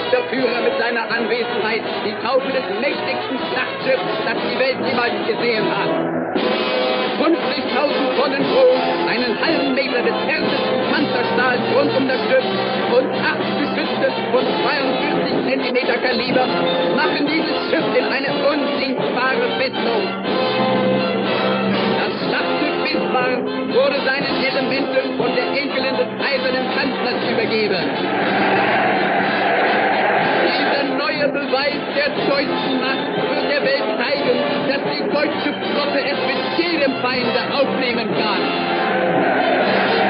der Führer mit seiner Anwesenheit die Taufe des mächtigsten Schlachtschiffs, das die Welt jemals gesehen hat. 50.000 Tonnen Strom, einen halben Meter des härtesten Panzerstahls rund um das Schiff und 8 Geschütze von 42 Zentimeter Kaliber machen dieses Schiff in eine unsinkbare Festung. Das Schlachtschiff Bismarck wurde seinen Elementen von der Enkelin des eisernen Kanzlers übergeben. Dieser neue Beweis der deutschen Macht wird der Welt zeigen, dass die deutsche Flotte es mit jedem Feinde aufnehmen kann.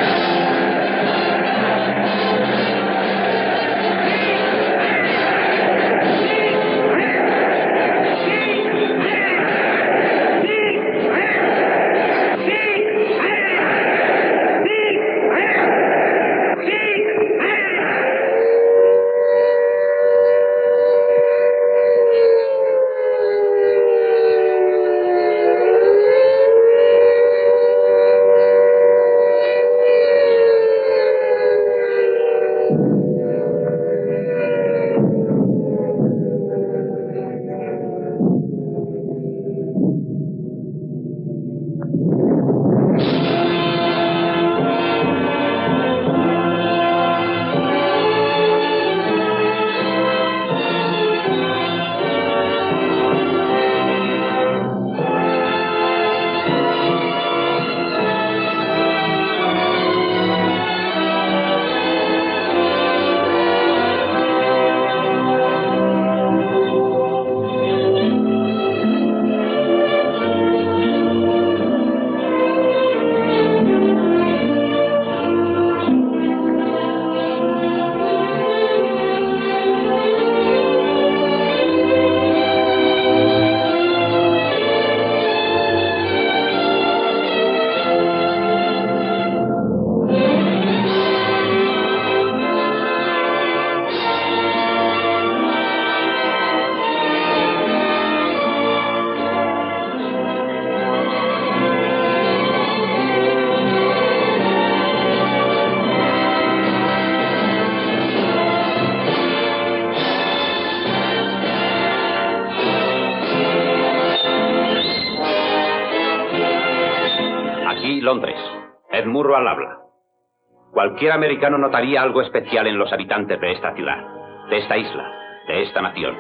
Londres. Ed Murrow al habla. Cualquier americano notaría algo especial en los habitantes de esta ciudad, de esta isla, de esta nación.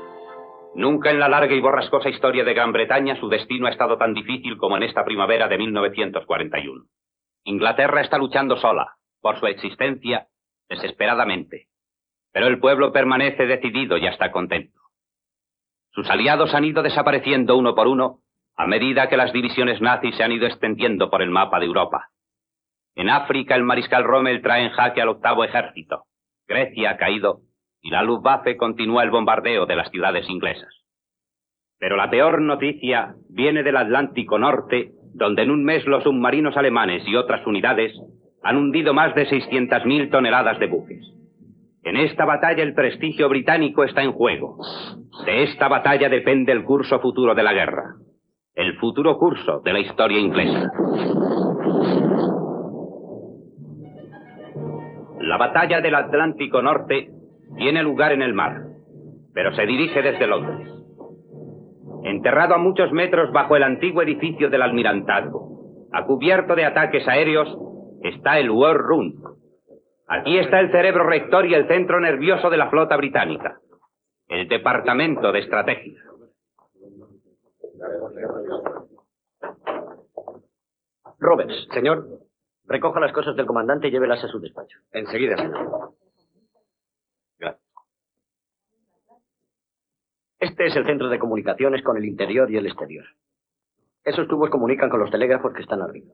Nunca en la larga y borrascosa historia de Gran Bretaña su destino ha estado tan difícil como en esta primavera de 1941. Inglaterra está luchando sola, por su existencia, desesperadamente. Pero el pueblo permanece decidido y hasta contento. Sus aliados han ido desapareciendo uno por uno a medida que las divisiones nazis se han ido extendiendo por el mapa de Europa. En África el mariscal Rommel trae en jaque al 8º ejército. Grecia ha caído y la Luftwaffe continúa el bombardeo de las ciudades inglesas. Pero la peor noticia viene del Atlántico Norte, donde en un mes los submarinos alemanes y otras unidades han hundido más de 600.000 toneladas de buques. En esta batalla el prestigio británico está en juego. De esta batalla depende el curso futuro de la guerra. El futuro curso de la historia inglesa. La batalla del Atlántico Norte tiene lugar en el mar, pero se dirige desde Londres. Enterrado a muchos metros bajo el antiguo edificio del almirantazgo, a cubierto de ataques aéreos, está el War Room. Aquí está el cerebro rector y el centro nervioso de la flota británica, el Departamento de Estrategia. Roberts. Señor. Recoja las cosas del comandante y llévelas a su despacho. Enseguida, señor. Gracias. Este es el centro de comunicaciones con el interior y el exterior. Esos tubos comunican con los telégrafos que están arriba.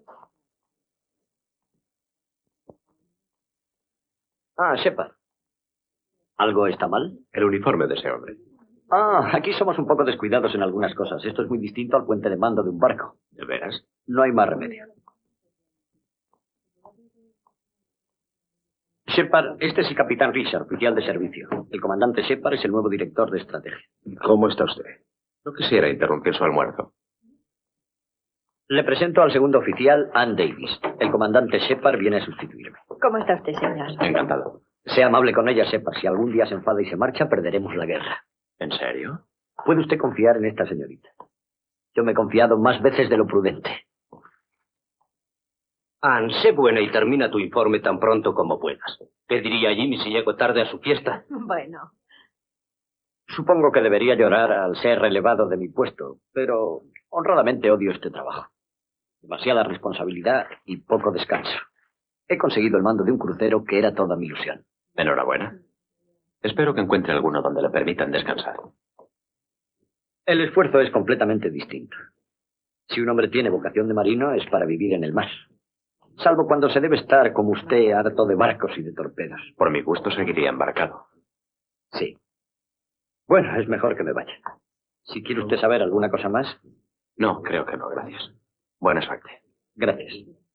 Ah, Shepard. ¿Algo está mal? El uniforme de ese hombre. Ah, aquí somos un poco descuidados en algunas cosas. Esto es muy distinto al puente de mando de un barco. ¿De veras? No hay más remedio. Shepard, este es el capitán Richard, oficial de servicio. El comandante Shepard es el nuevo director de estrategia. ¿Cómo está usted? No quisiera interrumpir su almuerzo. Le presento al segundo oficial, Ann Davis. El comandante Shepard viene a sustituirme. ¿Cómo está usted, señor? Encantado. Sea amable con ella, sepa. Si algún día se enfada y se marcha, perderemos la guerra. ¿En serio? Puede usted confiar en esta señorita. Yo me he confiado más veces de lo prudente. Anne, sé buena y termina tu informe tan pronto como puedas. ¿Qué diría Jimmy si llego tarde a su fiesta? Bueno, Supongo que debería llorar al ser relevado de mi puesto, pero honradamente odio este trabajo. Demasiada responsabilidad y poco descanso. He conseguido el mando de un crucero que era toda mi ilusión. Enhorabuena. Espero que encuentre alguno donde le permitan descansar. El esfuerzo es completamente distinto. Si un hombre tiene vocación de marino es para vivir en el mar. Salvo cuando se debe estar, como usted, harto de barcos y de torpedos. Por mi gusto seguiría embarcado. Sí. Bueno, es mejor que me vaya. Si quiere usted saber alguna cosa más. No, creo que no, gracias. Buena suerte. Gracias.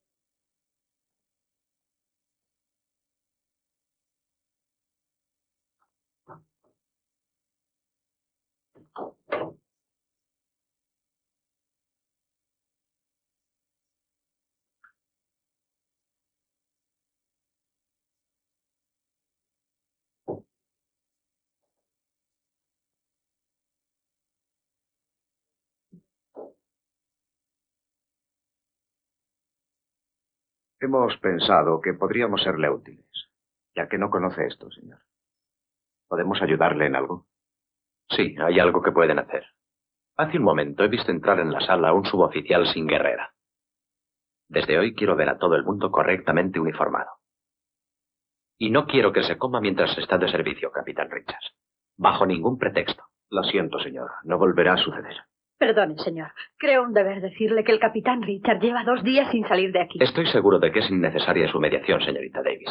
Hemos pensado que podríamos serle útiles, ya que no conoce esto, señor. ¿Podemos ayudarle en algo? Sí, hay algo que pueden hacer. Hace un momento he visto entrar en la sala a un suboficial sin guerrera. Desde hoy quiero ver a todo el mundo correctamente uniformado. Y no quiero que se coma mientras está de servicio, capitán Richards. Bajo ningún pretexto. Lo siento, señor. No volverá a suceder. perdone, señor. Creo un deber decirle que el capitán Richard lleva 2 días sin salir de aquí. Estoy seguro de que es innecesaria su mediación, señorita Davis.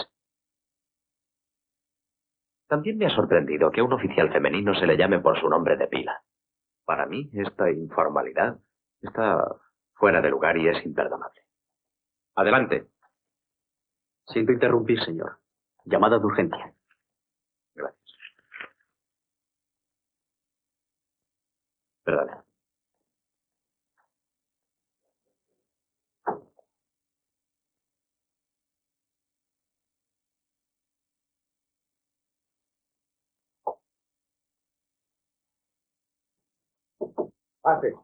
También me ha sorprendido que a un oficial femenino se le llame por su nombre de pila. Para mí, esta informalidad está fuera de lugar y es imperdonable. Adelante. Siento interrumpir, señor. Llamada de urgencia. Gracias. Perdone. Pase.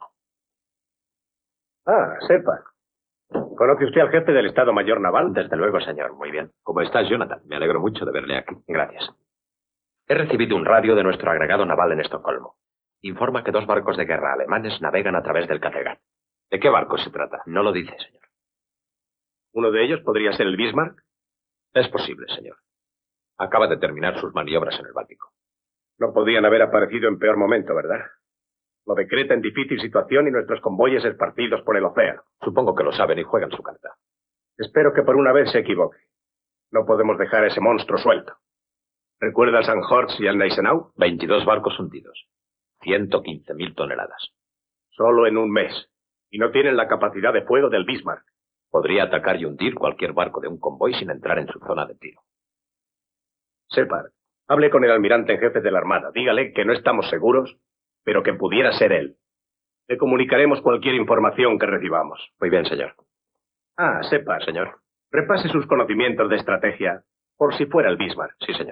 Sepa. ¿Conoce usted al jefe del Estado Mayor Naval? Desde luego, señor. Muy bien. ¿Cómo estás, Jonathan? Me alegro mucho de verle aquí. Gracias. He recibido un radio de nuestro agregado naval en Estocolmo. Informa que 2 barcos de guerra alemanes navegan a través del Kattegat. ¿De qué barco se trata? No lo dice, señor. ¿Uno de ellos podría ser el Bismarck? Es posible, señor. Acaba de terminar sus maniobras en el Báltico. No podían haber aparecido en peor momento, ¿verdad? Lo decreta en difícil situación y nuestros convoyes esparcidos por el océano. Supongo que lo saben y juegan su carta. Espero que por una vez se equivoque. No podemos dejar a ese monstruo suelto. ¿Recuerda al St. George y al Gneisenau? 22 barcos hundidos. 115.000 toneladas. Solo en un mes. Y no tienen la capacidad de fuego del Bismarck. Podría atacar y hundir cualquier barco de un convoy sin entrar en su zona de tiro. Separ, hable con el almirante en jefe de la Armada. Dígale que no estamos seguros, pero que pudiera ser él. Le comunicaremos cualquier información que recibamos. Muy bien, señor. Separ. Señor. Repase sus conocimientos de estrategia, por si fuera el Bismarck. Sí, señor.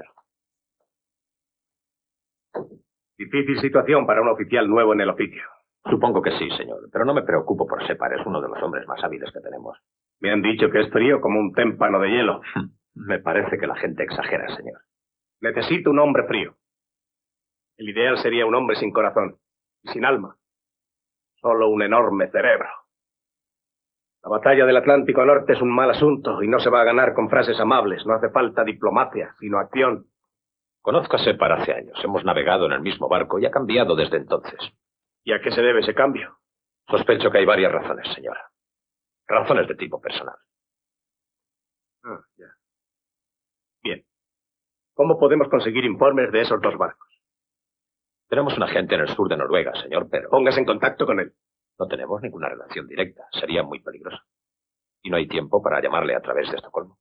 Difícil situación para un oficial nuevo en el oficio. Supongo que sí, señor. Pero no me preocupo por Separ. Es uno de los hombres más hábiles que tenemos. Me han dicho que es frío como un témpano de hielo. Me parece que la gente exagera, señor. Necesito un hombre frío. El ideal sería un hombre sin corazón y sin alma. Solo un enorme cerebro. La batalla del Atlántico Norte es un mal asunto y no se va a ganar con frases amables. No hace falta diplomacia, sino acción. Conozco a Separ hace años. Hemos navegado en el mismo barco y ha cambiado desde entonces. ¿Y a qué se debe ese cambio? Sospecho que hay varias razones, señora. Razones de tipo personal. Ya. Bien. ¿Cómo podemos conseguir informes de esos 2 barcos? Tenemos un agente en el sur de Noruega, señor, pero Póngase en contacto con él. no tenemos ninguna relación directa. Sería muy peligroso. Y no hay tiempo para llamarle a través de Estocolmo.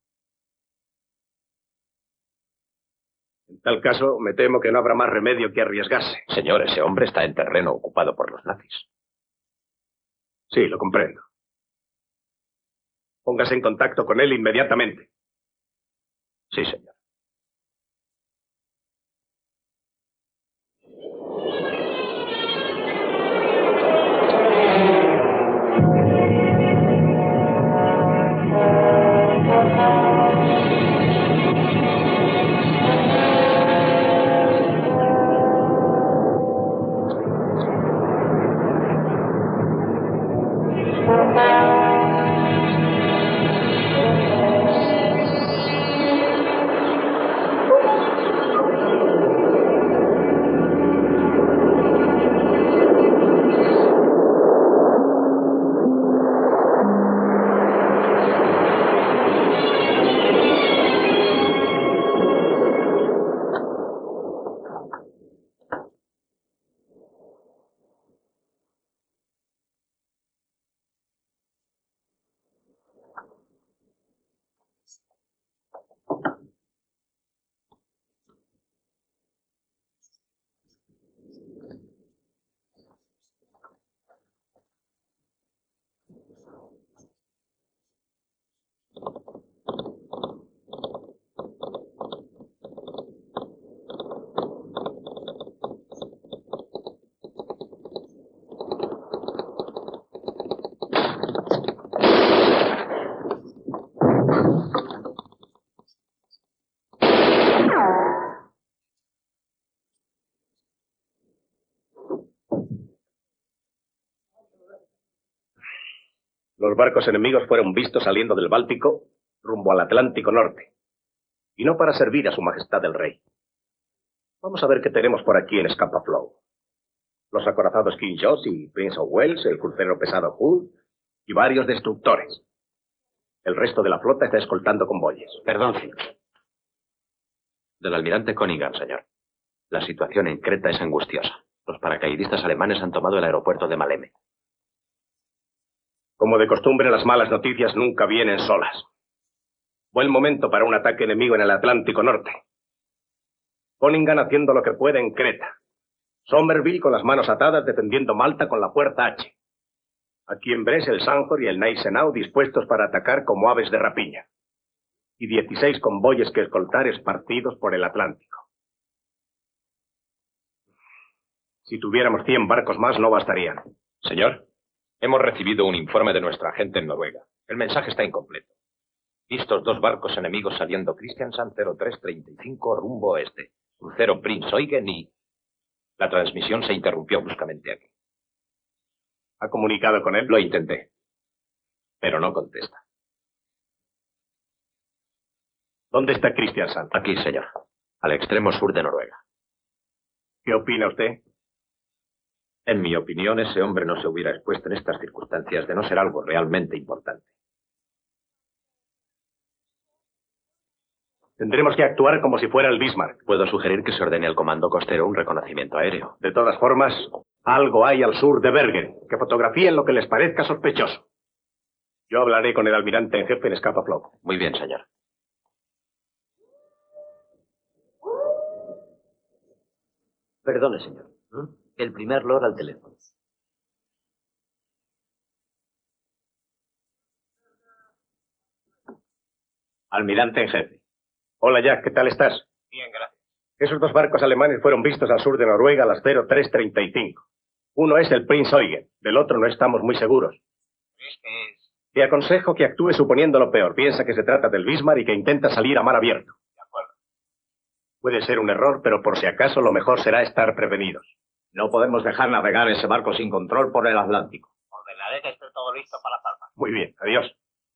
En tal caso, me temo que no habrá más remedio que arriesgarse. Señor, ese hombre está en terreno ocupado por los nazis. Sí, lo comprendo. Póngase en contacto con él inmediatamente. Sí, señor. Los barcos enemigos fueron vistos saliendo del Báltico rumbo al Atlántico Norte. Y no para servir a su majestad el rey. Vamos a ver qué tenemos por aquí en Scapa Flow. Los acorazados King George y Prince of Wales, el crucero pesado Hood y varios destructores. El resto de la flota está escoltando convoyes. Perdón, Phil. Del almirante Cunningham, señor. La situación en Creta es angustiosa. Los paracaidistas alemanes han tomado el aeropuerto de Maleme. Como de costumbre, las malas noticias nunca vienen solas. Buen momento para un ataque enemigo en el Atlántico Norte. Cunningham haciendo lo que puede en Creta. Somerville con las manos atadas defendiendo Malta con la fuerza H. Aquí en Brest el Sanjor y el Gneisenau dispuestos para atacar como aves de rapiña. Y 16 convoyes que escoltar esparcidos por el Atlántico. Si tuviéramos 100 barcos más no bastarían. Señor, hemos recibido un informe de nuestra agente en Noruega. El mensaje está incompleto. Vistos 2 barcos enemigos saliendo Kristiansand 0335 rumbo oeste. Crucero Prince Eugen y... La transmisión se interrumpió bruscamente aquí. ¿Ha comunicado con él? Lo intenté, pero no contesta. ¿Dónde está Kristiansand? Aquí, señor. Al extremo sur de Noruega. ¿Qué opina usted? En mi opinión, ese hombre no se hubiera expuesto en estas circunstancias de no ser algo realmente importante. Tendremos que actuar como si fuera el Bismarck. Puedo sugerir que se ordene al comando costero un reconocimiento aéreo. De todas formas, algo hay al sur de Bergen, que fotografíen lo que les parezca sospechoso. Yo hablaré con el almirante en jefe en Scapa Flow. Muy bien, señor. Perdone, señor. El primer lord al teléfono. Almirante en jefe. Hola, Jack, ¿qué tal estás? Bien, gracias. Esos 2 barcos alemanes fueron vistos al sur de Noruega a las 0335. Uno es el Prince Eugen, del otro no estamos muy seguros. ¿Crees que es? Te aconsejo que actúe suponiendo lo peor. Piensa que se trata del Bismarck y que intenta salir a mar abierto. De acuerdo. Puede ser un error, pero por si acaso lo mejor será estar prevenidos. No podemos dejar navegar ese barco sin control por el Atlántico. Ordenaré que esté todo listo para zarpar. Muy bien, adiós.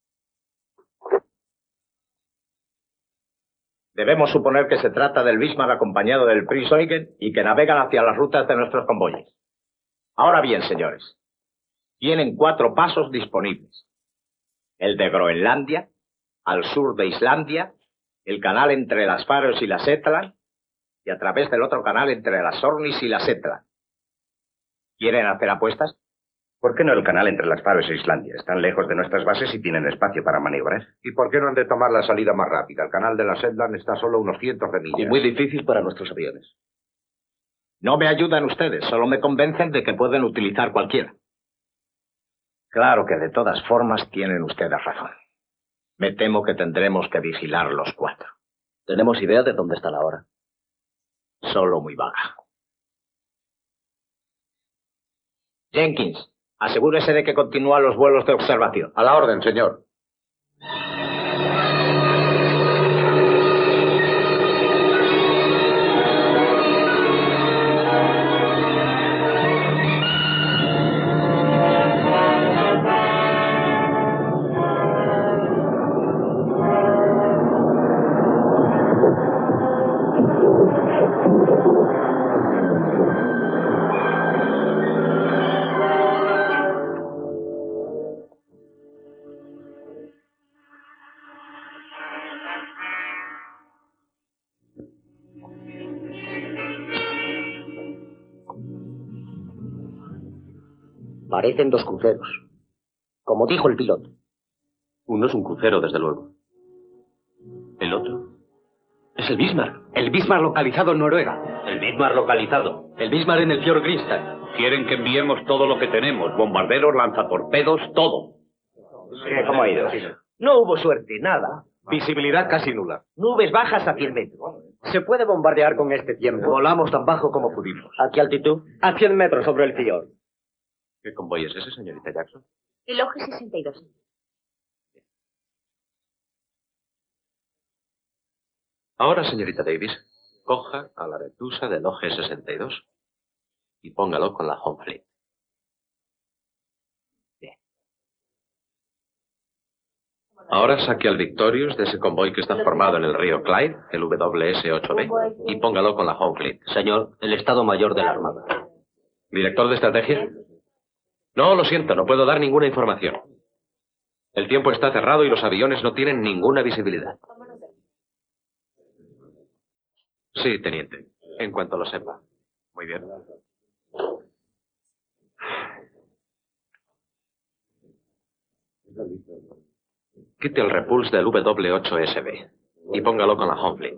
Debemos suponer que se trata del Bismarck acompañado del Prince Eugen y que navegan hacia las rutas de nuestros convoyes. Ahora bien, señores, tienen 4 pasos disponibles. El de Groenlandia, al sur de Islandia, el canal entre las Faroes y las Shetland, y a través del otro canal entre las Orkneys y las Shetland. ¿Quieren hacer apuestas? ¿Por qué no el canal entre las Faroes e Islandia? Están lejos de nuestras bases y tienen espacio para maniobrar. ¿Y por qué no han de tomar la salida más rápida? El canal de la Shetland está solo a unos cientos de millas. Y muy difícil para nuestros aviones. No me ayudan ustedes, solo me convencen de que pueden utilizar cualquiera. Claro que de todas formas tienen ustedes razón. Me temo que tendremos que vigilar los 4. ¿Tenemos idea de dónde está la hora? Solo muy vaga. Jenkins, asegúrese de que continúan los vuelos de observación. A la orden, señor. Parecen 2 cruceros. Como dijo el piloto. Uno es un crucero, desde luego. ¿El otro? Es el Bismarck. El Bismarck localizado en Noruega. El Bismarck localizado. El Bismarck en el Fjord Grimstad. Quieren que enviemos todo lo que tenemos. Bombarderos, lanzatorpedos, todo. ¿Cómo ha ido? No hubo suerte, nada. Visibilidad casi nula. Nubes bajas a 100 metros. ¿Se puede bombardear con este tiempo? Volamos tan bajo como pudimos. ¿A qué altitud? A 100 metros sobre el fiord. ¿Qué convoy es ese, señorita Jackson? El OG 62. Ahora, señorita Davis, coja a la retusa del OG-62 y póngalo con la Home Fleet. Bien. Ahora saque al Victorious de ese convoy que está formado en el río Clyde, el WS-8B, y póngalo con la Home Fleet. Señor, el Estado Mayor de la Armada. ¿Director de estrategia? No, lo siento, no puedo dar ninguna información. El tiempo está cerrado y los aviones no tienen ninguna visibilidad. Sí, teniente, en cuanto lo sepa. Muy bien. Quite el repulse del W8SB y póngalo con la Home Fleet.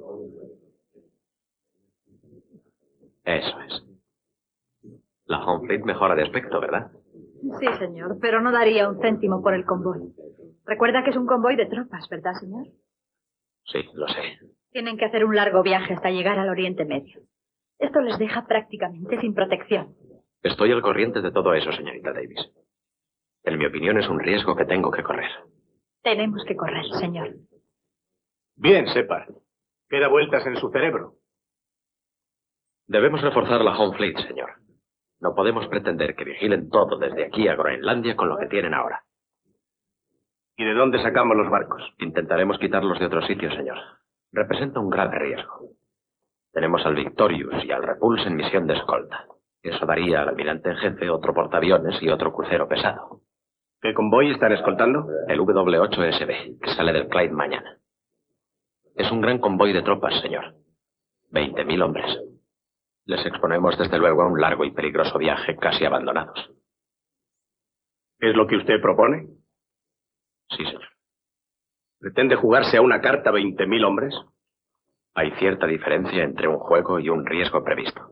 Eso es. La Home Fleet mejora de aspecto, ¿verdad? Sí, señor, pero no daría un céntimo por el convoy. Recuerda que es un convoy de tropas, ¿verdad, señor? Sí, lo sé. Tienen que hacer un largo viaje hasta llegar al Oriente Medio. Esto les deja prácticamente sin protección. Estoy al corriente de todo eso, señorita Davis. En mi opinión es un riesgo que tengo que correr. Tenemos que correr, señor. Bien, Shepard. Queda vueltas en su cerebro. Debemos reforzar la Home Fleet, señor. No podemos pretender que vigilen todo desde aquí a Groenlandia con lo que tienen ahora. ¿Y de dónde sacamos los barcos? Intentaremos quitarlos de otro sitio, señor. Representa un grave riesgo. Tenemos al Victorious y al Repulse en misión de escolta. Eso daría al almirante en jefe otro portaaviones y otro crucero pesado. ¿Qué convoy están escoltando? El W8SB, que sale del Clyde mañana. Es un gran convoy de tropas, señor. 20.000 hombres. Les exponemos desde luego a un largo y peligroso viaje casi abandonados. ¿Es lo que usted propone? Sí, señor. ¿Pretende jugarse a una carta 20.000 hombres? Hay cierta diferencia entre un juego y un riesgo previsto.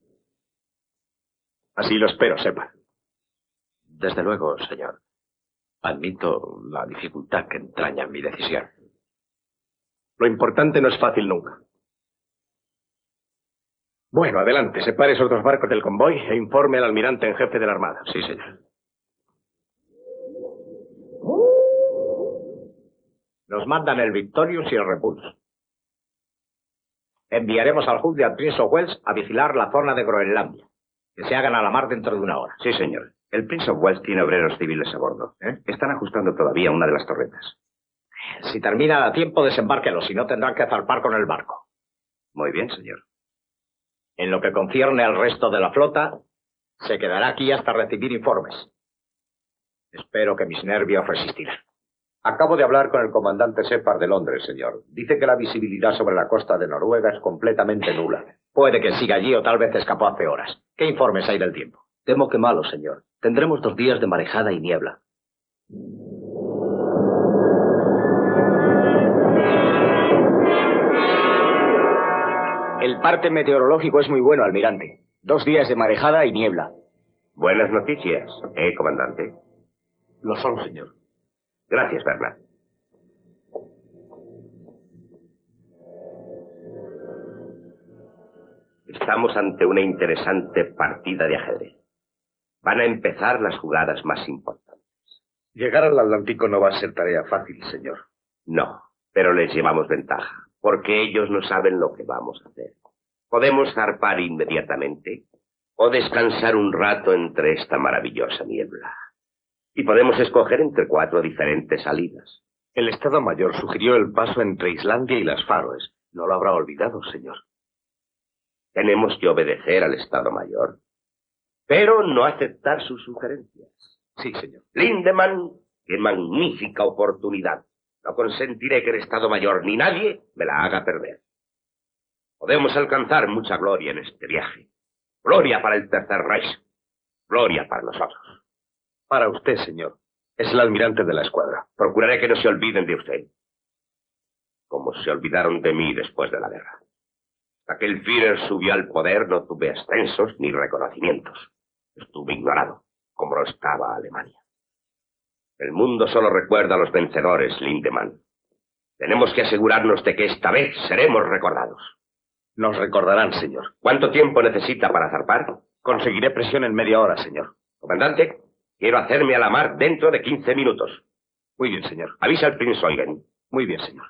Así lo espero, sepa. Desde luego, señor. Admito la dificultad que entraña mi decisión. Lo importante no es fácil nunca. Bueno, adelante, separe esos dos barcos del convoy e informe al almirante en jefe de la Armada. Sí, señor. Nos mandan el Victorious y el Repulse. Enviaremos al Hood y al Prince of Wales a vigilar la zona de Groenlandia. Que se hagan a la mar dentro de una hora. Sí, señor. El Prince of Wales tiene obreros civiles a bordo. Están ajustando todavía una de las torretas. Si terminan a tiempo, desembárquelos, si no tendrán que zarpar con el barco. Muy bien, señor. En lo que concierne al resto de la flota, se quedará aquí hasta recibir informes. Espero que mis nervios resistirán. Acabo de hablar con el comandante Shepard de Londres, señor. Dice que la visibilidad sobre la costa de Noruega es completamente nula. Puede que siga allí o tal vez escapó hace horas. ¿Qué informes hay del tiempo? Temo que malo, señor. Tendremos 2 días de marejada y niebla. El parte meteorológico es muy bueno, almirante. 2 días de marejada y niebla. Buenas noticias, comandante? Lo son, señor. Gracias, Bernard. Estamos ante una interesante partida de ajedrez. Van a empezar las jugadas más importantes. Llegar al Atlántico no va a ser tarea fácil, señor. No, pero les llevamos ventaja, porque ellos no saben lo que vamos a hacer. Podemos zarpar inmediatamente o descansar un rato entre esta maravillosa niebla. Y podemos escoger entre 4 diferentes salidas. El Estado Mayor sugirió el paso entre Islandia y las Faroes. No lo habrá olvidado, señor. Tenemos que obedecer al Estado Mayor, pero no aceptar sus sugerencias. Sí, señor. Lindemann, qué magnífica oportunidad. No consentiré que el Estado Mayor ni nadie me la haga perder. Podemos alcanzar mucha gloria en este viaje. Gloria para el Tercer Reich. Gloria para nosotros. Para usted, señor. Es el almirante de la escuadra. Procuraré que no se olviden de usted. Como se olvidaron de mí después de la guerra. Hasta que el Führer subió al poder no tuve ascensos ni reconocimientos. Estuve ignorado, como lo estaba Alemania. El mundo solo recuerda a los vencedores, Lindemann. Tenemos que asegurarnos de que esta vez seremos recordados. Nos recordarán, señor. ¿Cuánto tiempo necesita para zarpar? Conseguiré presión en media hora, señor. Comandante, quiero hacerme a la mar dentro de 15 minutos. Muy bien, señor. Avisa al Prince Eugen. Muy bien, señor.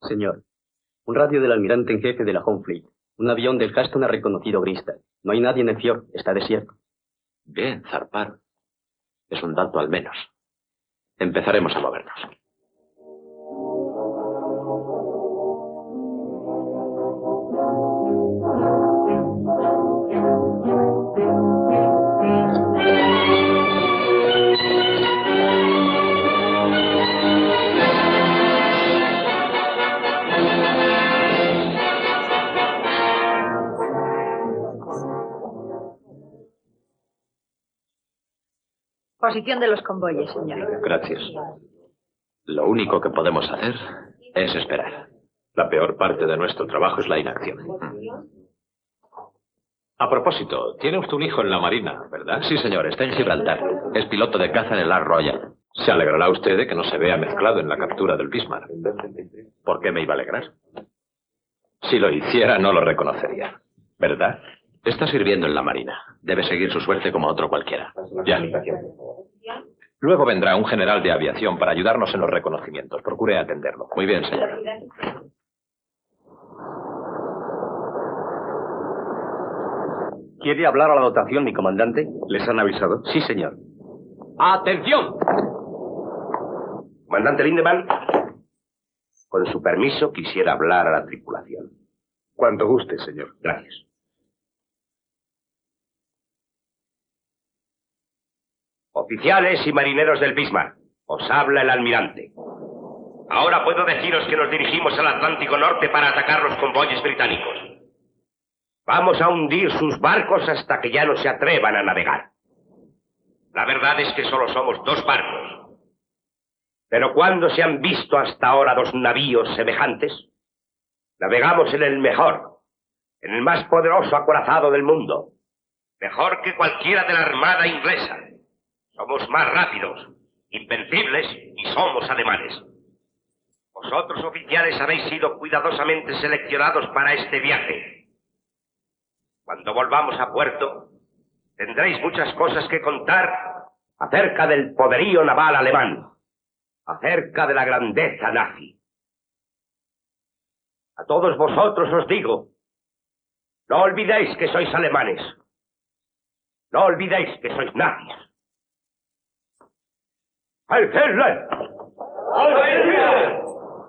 Señor, un radio del almirante en jefe de la Home Fleet. Un avión del Caston ha reconocido Grimstad. No hay nadie en el fiord, está desierto. Bien, zarpar. Es un dato al menos. Empezaremos a movernos. Posición de los convoyes, señor. Gracias. Lo único que podemos hacer es esperar. La peor parte de nuestro trabajo es la inacción. A propósito, tiene usted un hijo en la Marina, ¿verdad? Sí, señor, está en Gibraltar. Es piloto de caza en el Ark Royal. Se alegrará usted de que no se vea mezclado en la captura del Bismarck. ¿Por qué me iba a alegrar? Si lo hiciera, no lo reconocería, ¿verdad? Está sirviendo en la Marina. Debe seguir su suerte como otro cualquiera. Ya. Luego vendrá un general de aviación para ayudarnos en los reconocimientos. Procure atenderlo. Muy bien, señor. ¿Quiere hablar a la dotación, mi comandante? ¿Les han avisado? Sí, señor. ¡Atención! Comandante Lindemann, con su permiso quisiera hablar a la tripulación. Cuando guste, señor. Gracias. Oficiales y marineros del Bismarck, os habla el almirante. Ahora puedo deciros que nos dirigimos al Atlántico Norte para atacar los convoyes británicos. Vamos a hundir sus barcos hasta que ya no se atrevan a navegar. La verdad es que solo somos 2 barcos. Pero ¿cuándo se han visto hasta ahora 2 navíos semejantes? Navegamos en el mejor, en el más poderoso acorazado del mundo. Mejor que cualquiera de la armada inglesa. Somos más rápidos, invencibles y somos alemanes. Vosotros, oficiales, habéis sido cuidadosamente seleccionados para este viaje. Cuando volvamos a puerto, tendréis muchas cosas que contar acerca del poderío naval alemán, acerca de la grandeza nazi. A todos vosotros os digo, no olvidéis que sois alemanes. No olvidéis que sois nazis. ¡Al Hitler! ¡Al Hitler!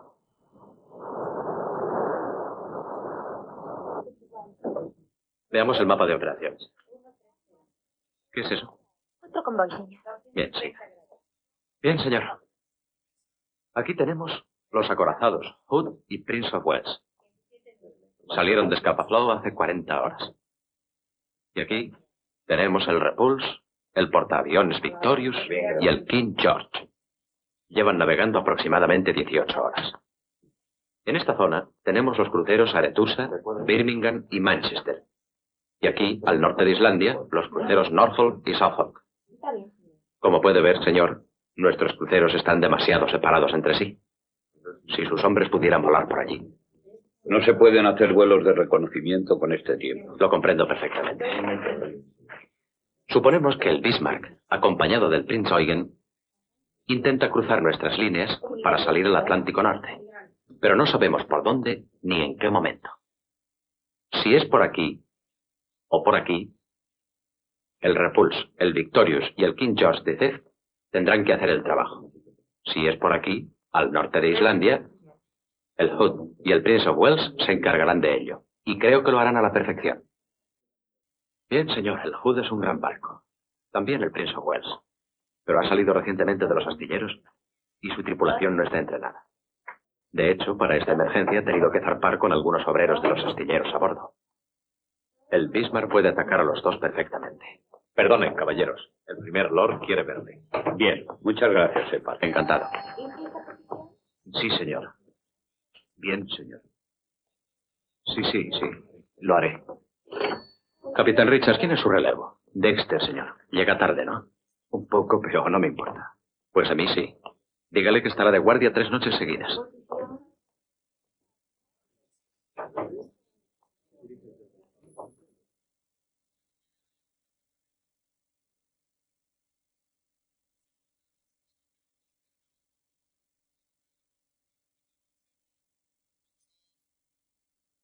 Veamos el mapa de operaciones. ¿Qué es eso? Otro convoy, señor. Bien, sí. Bien, señor. Aquí tenemos los acorazados Hood y Prince of Wales. Salieron de Scapa Flow hace 40 horas. Y aquí tenemos el Repulse, el portaaviones Victorious y el King George. Llevan navegando aproximadamente 18 horas. En esta zona tenemos los cruceros Arethusa, Birmingham y Manchester. Y aquí, al norte de Islandia, los cruceros Norfolk y Suffolk. Como puede ver, señor, nuestros cruceros están demasiado separados entre sí. Si sus hombres pudieran volar por allí. No se pueden hacer vuelos de reconocimiento con este tiempo. Lo comprendo perfectamente. Suponemos que el Bismarck, acompañado del Prinz Eugen, intenta cruzar nuestras líneas para salir al Atlántico Norte. Pero no sabemos por dónde ni en qué momento. Si es por aquí o por aquí, el Repulse, el Victorious y el King George de Theft tendrán que hacer el trabajo. Si es por aquí, al norte de Islandia, el Hood y el Prince of Wales se encargarán de ello. Y creo que lo harán a la perfección. Bien, señor, el Hood es un gran barco. También el Prince of Wales. Pero ha salido recientemente de los astilleros y su tripulación no está entrenada. De hecho, para esta emergencia ha tenido que zarpar con algunos obreros de los astilleros a bordo. El Bismarck puede atacar a los 2 perfectamente. Perdonen, caballeros. El primer lord quiere verle. Bien, muchas gracias, Shepard. Encantado. Sí, señor. Bien, señor. Sí, lo haré. Capitán Richards, ¿quién es su relevo? Dexter, señor. Llega tarde, ¿no? Un poco, pero no me importa. Pues a mí sí. Dígale que estará de guardia 3 noches seguidas.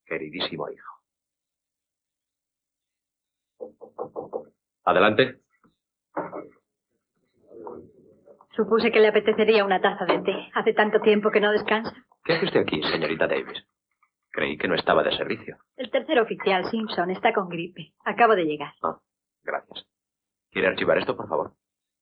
Queridísimo hijo. Adelante. Supuse que le apetecería una taza de té. Hace tanto tiempo que no descansa. ¿Qué hace usted aquí, señorita Davis? Creí que no estaba de servicio. El tercer oficial, Simpson, está con gripe. Acabo de llegar. Ah, gracias. ¿Quiere archivar esto, por favor?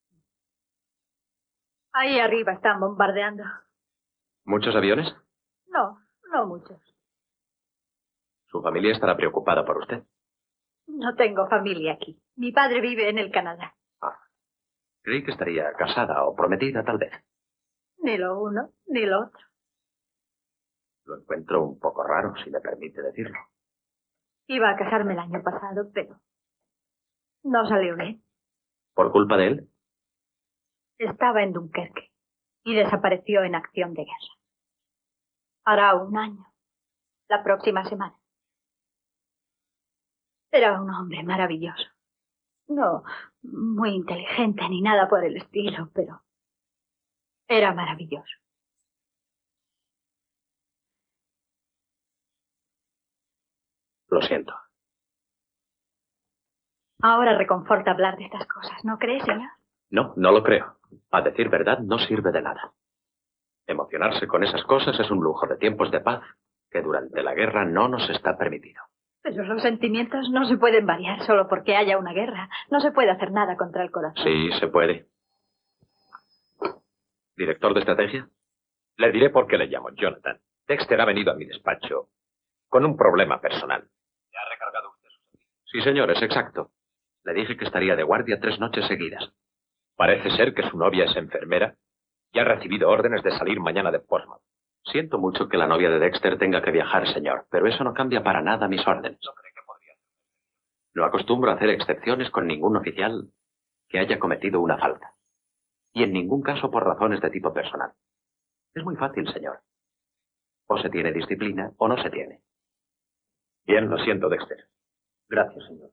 Ahí arriba están bombardeando. ¿Muchos aviones? No, no muchos. Su familia estará preocupada por usted. No tengo familia aquí. Mi padre vive en el Canadá. Creí que estaría casada o prometida, tal vez. Ni lo uno, ni lo otro. Lo encuentro un poco raro, si me permite decirlo. Iba a casarme el año pasado, pero no salió bien. ¿Por culpa de él? Estaba en Dunkerque y desapareció en acción de guerra. Hará un año, la próxima semana. Era un hombre maravilloso. No muy inteligente ni nada por el estilo, pero era maravilloso. Lo siento. Ahora reconforta hablar de estas cosas, ¿no cree, señor? No, no lo creo. A decir verdad, no sirve de nada. Emocionarse con esas cosas es un lujo de tiempos de paz que durante la guerra no nos está permitido. Pero los sentimientos no se pueden variar solo porque haya una guerra. No se puede hacer nada contra el corazón. Sí, se puede. ¿Director de estrategia? Le diré por qué le llamo Jonathan. Dexter ha venido a mi despacho con un problema personal. ¿Ya ha recargado usted su servicio? Sí, señor, es exacto. Le dije que estaría de guardia 3 noches seguidas. Parece ser que su novia es enfermera y ha recibido órdenes de salir mañana de Portsmouth. Siento mucho que la novia de Dexter tenga que viajar, señor, pero eso no cambia para nada mis órdenes. No acostumbro a hacer excepciones con ningún oficial que haya cometido una falta. Y en ningún caso por razones de tipo personal. Es muy fácil, señor. O se tiene disciplina o no se tiene. Bien, lo siento, Dexter. Gracias, señor.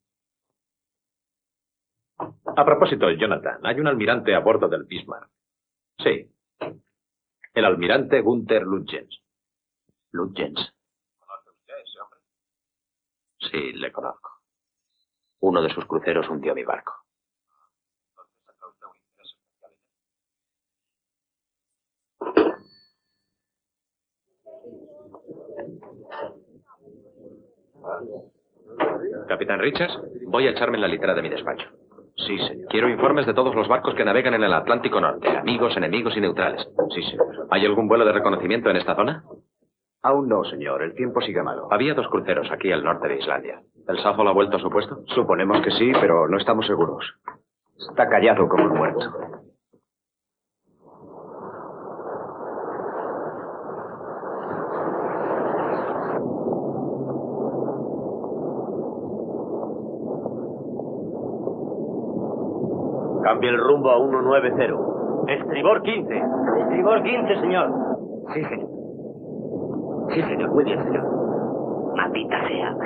A propósito, Jonathan, hay un almirante a bordo del Bismarck. Sí. El almirante Gunther Lutyens. ¿Lutyens? ¿Conoce usted a ese hombre? Sí, le conozco. Uno de sus cruceros hundió mi barco. ¿Entonces tendrá usted un interés especial en él? Capitán Richards, voy a echarme en la litera de mi despacho. Sí, señor. Quiero informes de todos los barcos que navegan en el Atlántico Norte, amigos, enemigos y neutrales. Sí, señor. ¿Hay algún vuelo de reconocimiento en esta zona? Aún no, señor. El tiempo sigue malo. Había 2 cruceros aquí al norte de Islandia. ¿El Suffolk ha vuelto a su puesto? Suponemos que sí, pero no estamos seguros. Está callado como un muerto. Cambie el rumbo a 190. Estribor 15. Estribor 15, señor. Sí, señor. Sí, señor. Muy bien, señor. Maldita sea.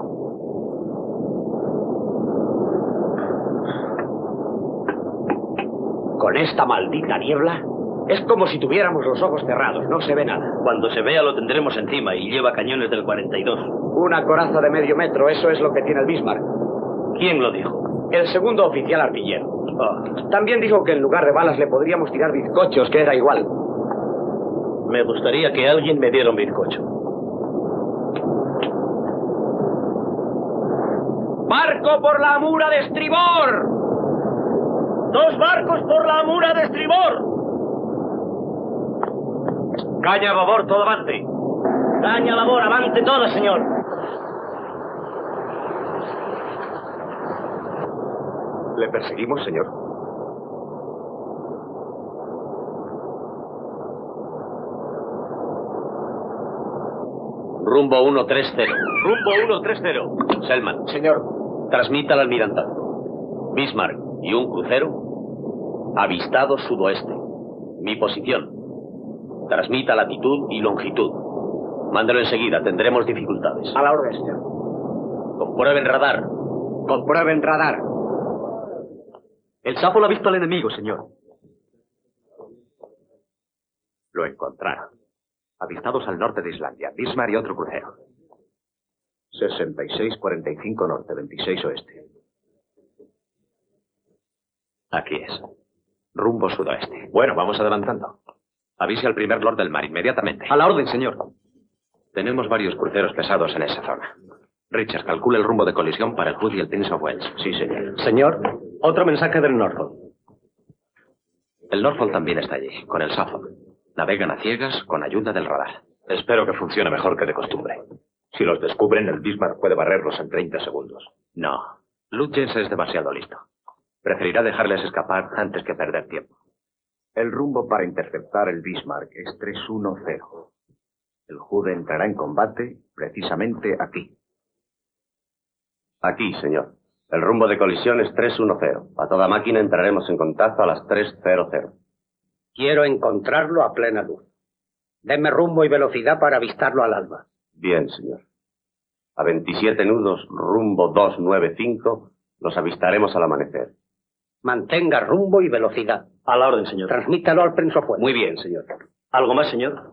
Con esta maldita niebla, es como si tuviéramos los ojos cerrados. No se ve nada. Cuando se vea lo tendremos encima y lleva cañones del 42. Una coraza de medio metro, eso es lo que tiene el Bismarck. ¿Quién lo dijo? El segundo oficial artillero. También dijo que en lugar de balas le podríamos tirar bizcochos, que era igual. Me gustaría que alguien me diera un bizcocho. ¡Barco por la amura de estribor! 2 barcos por la amura de estribor. Caña a babor, todo avante. Caña a labor, avante toda, señor. ¿Le perseguimos, señor? Rumbo 130. Rumbo 130. Selman. Señor. Transmita al almirantazgo. Bismarck y un crucero avistado sudoeste. Mi posición. Transmita latitud y longitud. Mándelo enseguida, tendremos dificultades. A la orden, señor. Comprueben radar. Comprueben radar. El Suffolk ha visto al enemigo, señor. Lo encontraron. Avistados al norte de Islandia, Bismarck y otro crucero. 6645 norte, 26 oeste. Aquí es. Rumbo sudoeste. Bueno, vamos adelantando. Avise al primer lord del mar inmediatamente. A la orden, señor. Tenemos varios cruceros pesados en esa zona. Richard, calcula el rumbo de colisión para el Hood y el Prince of Wales. Sí, señor. Señor, otro mensaje del Norfolk. El Norfolk también está allí, con el Suffolk. Navegan a ciegas con ayuda del radar. Espero que funcione mejor que de costumbre. Si los descubren, el Bismarck puede barrerlos en 30 segundos. No. Lutyens es demasiado listo. Preferirá dejarles escapar antes que perder tiempo. El rumbo para interceptar el Bismarck es 310. El Hood entrará en combate precisamente aquí. Aquí, señor. El rumbo de colisión es 310. A toda máquina entraremos en contacto a las 3:00. Quiero encontrarlo a plena luz. Denme rumbo y velocidad para avistarlo al alba. Bien, señor. A 27 nudos, rumbo 295, los avistaremos al amanecer. Mantenga rumbo y velocidad. A la orden, señor. Transmítalo al Prince of Wales. Muy bien, señor. ¿Algo más, señor?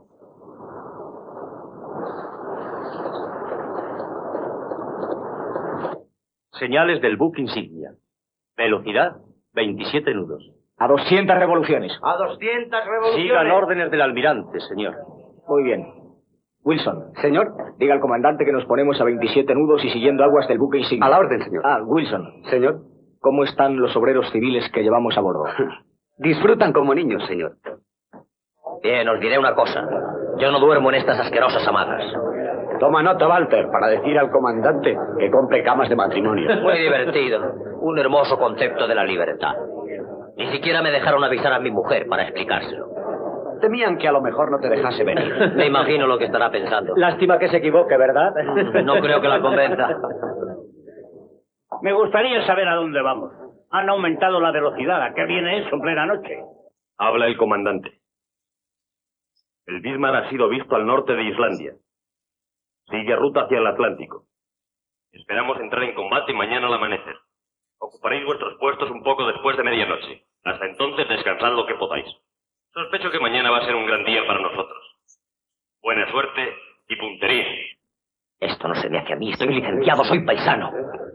Señales del buque insignia. Velocidad, 27 nudos. A 200 revoluciones. A 200 revoluciones. Sigan órdenes del almirante, señor. Muy bien. Wilson. Señor. Diga al comandante que nos ponemos a 27 nudos y siguiendo aguas del buque insignia. A la orden, señor. Wilson. Señor. ¿Cómo están los obreros civiles que llevamos a bordo? Disfrutan como niños, señor. Bien, os diré una cosa. Yo no duermo en estas asquerosas hamadas. Toma nota, Walter, para decir al comandante que compre camas de matrimonio. Muy divertido. Un hermoso concepto de la libertad. Ni siquiera me dejaron avisar a mi mujer para explicárselo. Temían que a lo mejor no te dejase venir. Me imagino lo que estará pensando. Lástima que se equivoque, ¿verdad? No creo que la convenza. Me gustaría saber a dónde vamos. Han aumentado la velocidad. ¿A qué viene eso en plena noche? Habla el comandante. El Bismarck ha sido visto al norte de Islandia. Sigue ruta hacia el Atlántico. Esperamos entrar en combate mañana al amanecer. Ocuparéis vuestros puestos un poco después de medianoche. Hasta entonces descansad lo que podáis. Sospecho que mañana va a ser un gran día para nosotros. Buena suerte y puntería. Esto no se me hace a mí. Estoy licenciado, soy paisano.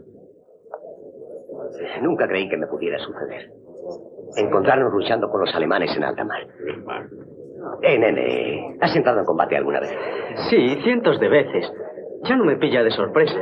Nunca creí que me pudiera suceder. Encontrarnos luchando con los alemanes en alta mar. Nene, ¿has entrado en combate alguna vez? Sí, cientos de veces. Ya no me pilla de sorpresa.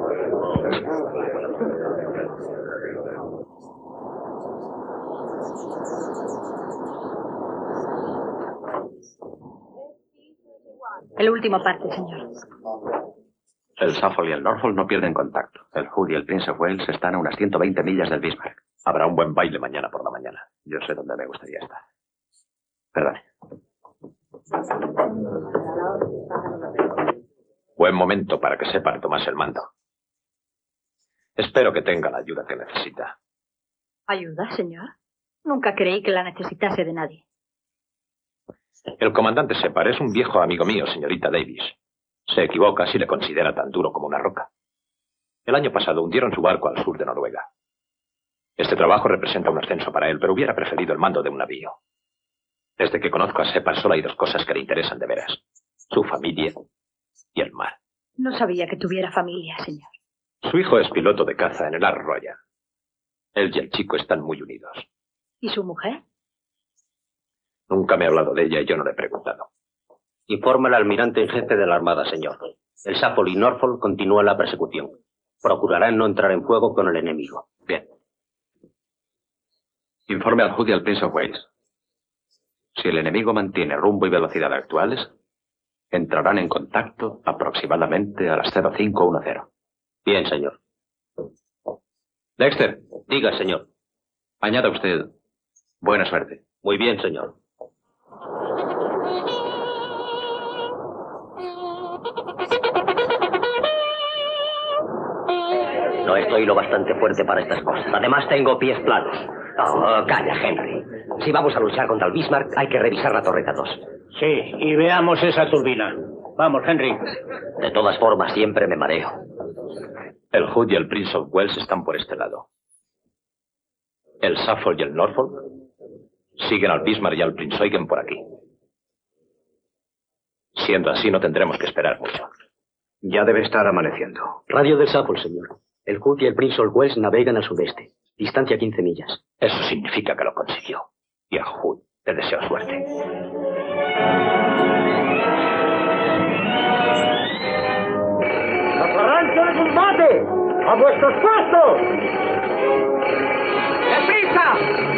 El último parte, señor. El Suffolk y el Norfolk no pierden contacto. El Hood y el Prince of Wales están a unas 120 millas del Bismarck. Habrá un buen baile mañana por la mañana. Yo sé dónde me gustaría estar. Perdone. Buen momento para que sepan tomarse el mando. Espero que tenga la ayuda que necesita. ¿Ayuda, señor? Nunca creí que la necesitase de nadie. El comandante Separ es un viejo amigo mío, señorita Davis. Se equivoca si le considera tan duro como una roca. El año pasado hundieron su barco al sur de Noruega. Este trabajo representa un ascenso para él, pero hubiera preferido el mando de un navío. Desde que conozco a Separ solo hay dos cosas que le interesan de veras. Su familia y el mar. No sabía que tuviera familia, señor. Su hijo es piloto de caza en el Ark Royal. Él y el chico están muy unidos. ¿Y su mujer? Nunca me ha hablado de ella y yo no le he preguntado. Informa al almirante en jefe de la Armada, señor. El Suffolk y Norfolk continúan la persecución. Procurarán no entrar en fuego con el enemigo. Bien. Informe al Hood y al Prince of Wales. Si el enemigo mantiene rumbo y velocidad actuales, entrarán en contacto aproximadamente a las 0510. Bien, señor. Dexter. Diga, señor. Añada usted. Buena suerte. Muy bien, señor. No estoy lo bastante fuerte para estas cosas. Además, tengo pies planos. Oh, calla, Henry. Si vamos a luchar contra el Bismarck, hay que revisar la torreta 2. Sí, y veamos esa turbina. Vamos, Henry. De todas formas, siempre me mareo. El Hood y el Prince of Wales están por este lado. El Suffolk y el Norfolk siguen al Bismarck y al Prince Eugen por aquí. Siendo así, no tendremos que esperar mucho. Ya debe estar amaneciendo. Radio del Suffolk, señor. El Hood y el Prince of Wales navegan al sudeste. Distancia 15 millas. Eso significa que lo consiguió. Y a Hood te deseo suerte. ¡Arranque de combate! ¡A vuestros puestos! ¡Deprisa!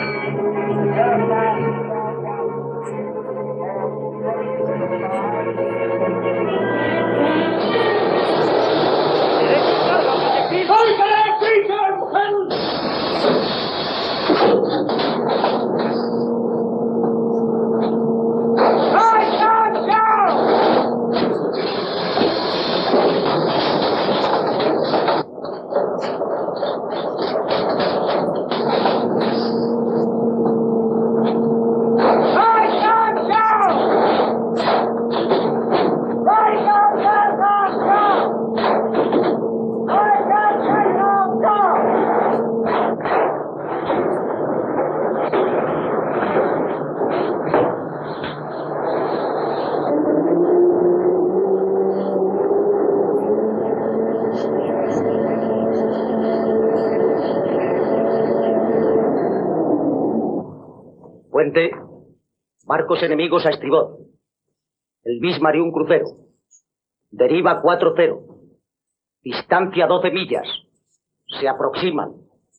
Puente, barcos enemigos a estribor. El Bismarck y un crucero. Deriva 4-0. Distancia 12 millas. Se aproximan.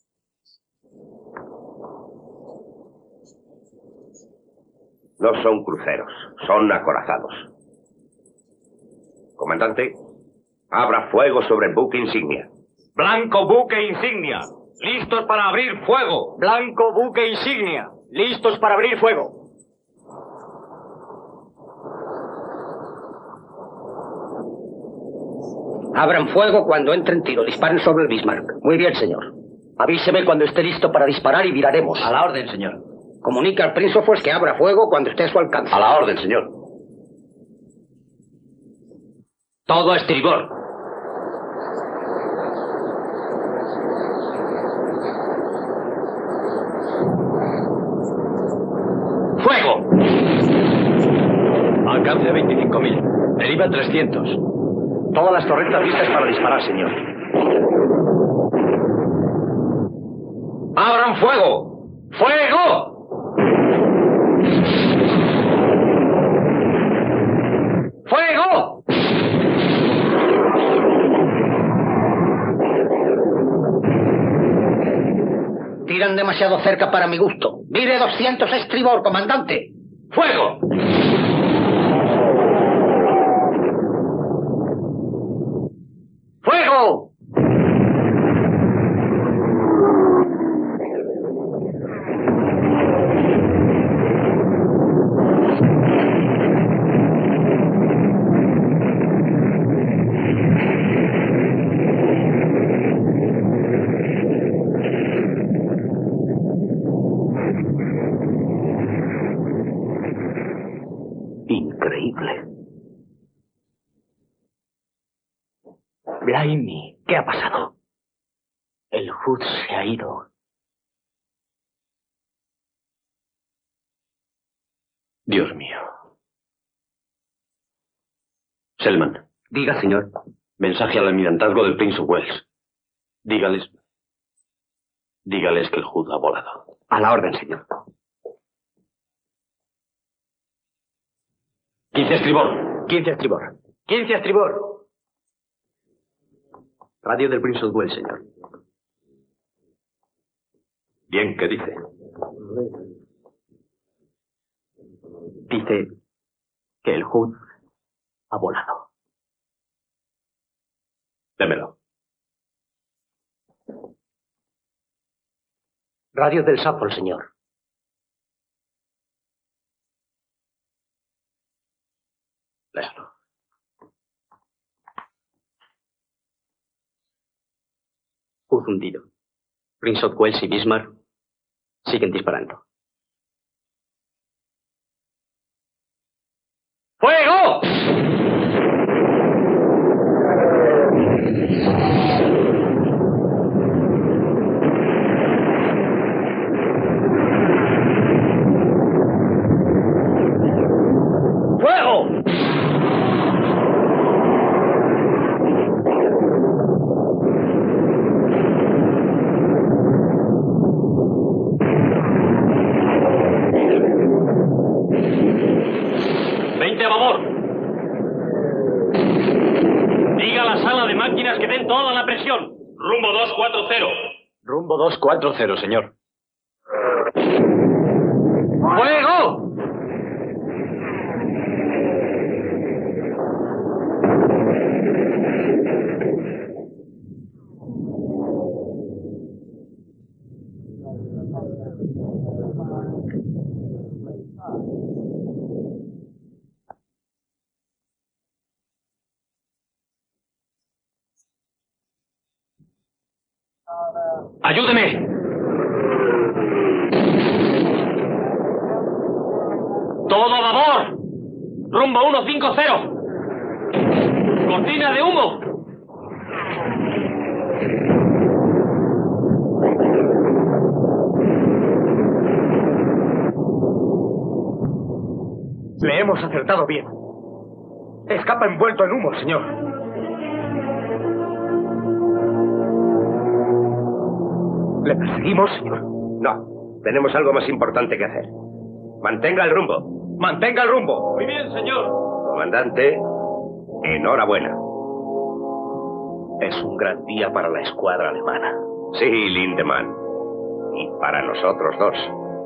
No son cruceros, son acorazados. Comandante, abra fuego sobre el buque insignia. Blanco buque insignia. Listos para abrir fuego. Blanco buque insignia. Listos para abrir fuego. Abran fuego cuando entren tiro. Disparen sobre el Bismarck. Muy bien, señor. Avíseme cuando esté listo para disparar y viraremos. A la orden, señor. Comunica al Prince of Wales que abra fuego cuando esté a su alcance. A la orden, señor. Todo a estribor. ¡Fuego! Alcance de 25.000. Deriva 300. Todas las torretas listas para disparar, señor. ¡Abran fuego! ¡Fuego! ¡Fuego! Tiran demasiado cerca para mi gusto. Mire 200 a estribor, comandante. ¡Fuego! ¡Fuego! Increíble. Blimey, ¿qué ha pasado? El Hood se ha ido. Dios mío. Selman. Diga, señor. Mensaje al almirantazgo del Prince of Wales. Dígales que el Hood ha volado. A la orden, señor. 15 a estribor. 15 a estribor. 15 a estribor. Radio del Prince of Wales, señor. Bien, ¿qué dice? Dice que el Hood ha volado. Démelo. Radio del Suffolk, señor. Léalo. Hood hundido. Prince of Wales y Bismarck siguen disparando. ¡Fuego! ¡Fuego! máquinas que den toda la presión. Rumbo 240. Rumbo 240, señor. ¡Fuego! ¡Ayúdeme! ¡Todo a babor! ¡Rumbo 150! ¡Cortina de humo! Le hemos acertado bien. Escapa envuelto en humo, señor. ¿Le perseguimos, señor? No, tenemos algo más importante que hacer. Mantenga el rumbo. ¡Mantenga el rumbo! Muy bien, señor. Comandante, enhorabuena. Es un gran día para la escuadra alemana. Sí, Lindemann. Y para nosotros dos.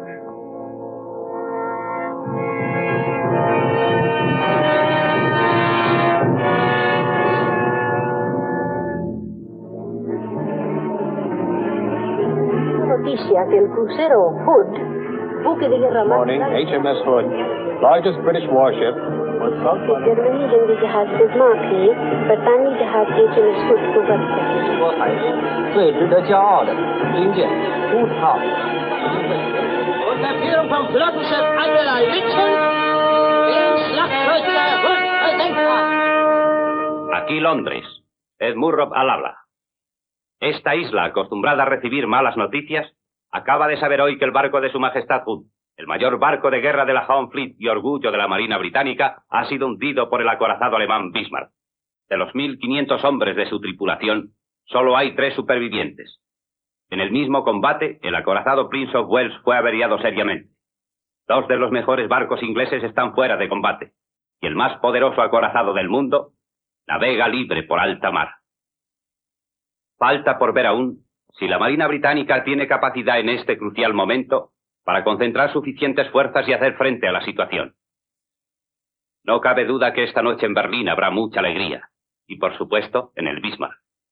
Noticia que el crucero Hood, buque de guerra más Morning, HMS Hood, largest British warship, was sunk by the Germany जंगी जहाज Bismarck ने बरतानी जहाज HMS Hood को जब्त किया। 海军最值得骄傲的军舰Hood号。 Und der Führung vom Flottenschiff Admiral Mitchell, dem Schlachtkreuzer Hood versenkbar. Aquí Londres. Ed Murrow al habla. Esta isla, acostumbrada a recibir malas noticias, acaba de saber hoy que el barco de Su Majestad Hood, el mayor barco de guerra de la Home Fleet y orgullo de la Marina Británica, ha sido hundido por el acorazado alemán Bismarck. De los 1.500 hombres de su tripulación, solo hay 3 supervivientes. En el mismo combate, el acorazado Prince of Wales fue averiado seriamente. 2 de los mejores barcos ingleses están fuera de combate, y el más poderoso acorazado del mundo navega libre por alta mar. Falta por ver aún si la Marina Británica tiene capacidad en este crucial momento para concentrar suficientes fuerzas y hacer frente a la situación. No cabe duda que esta noche en Berlín habrá mucha alegría, y por supuesto en el Bismarck.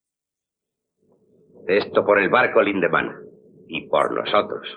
Esto por el barco Lindemann, y por nosotros.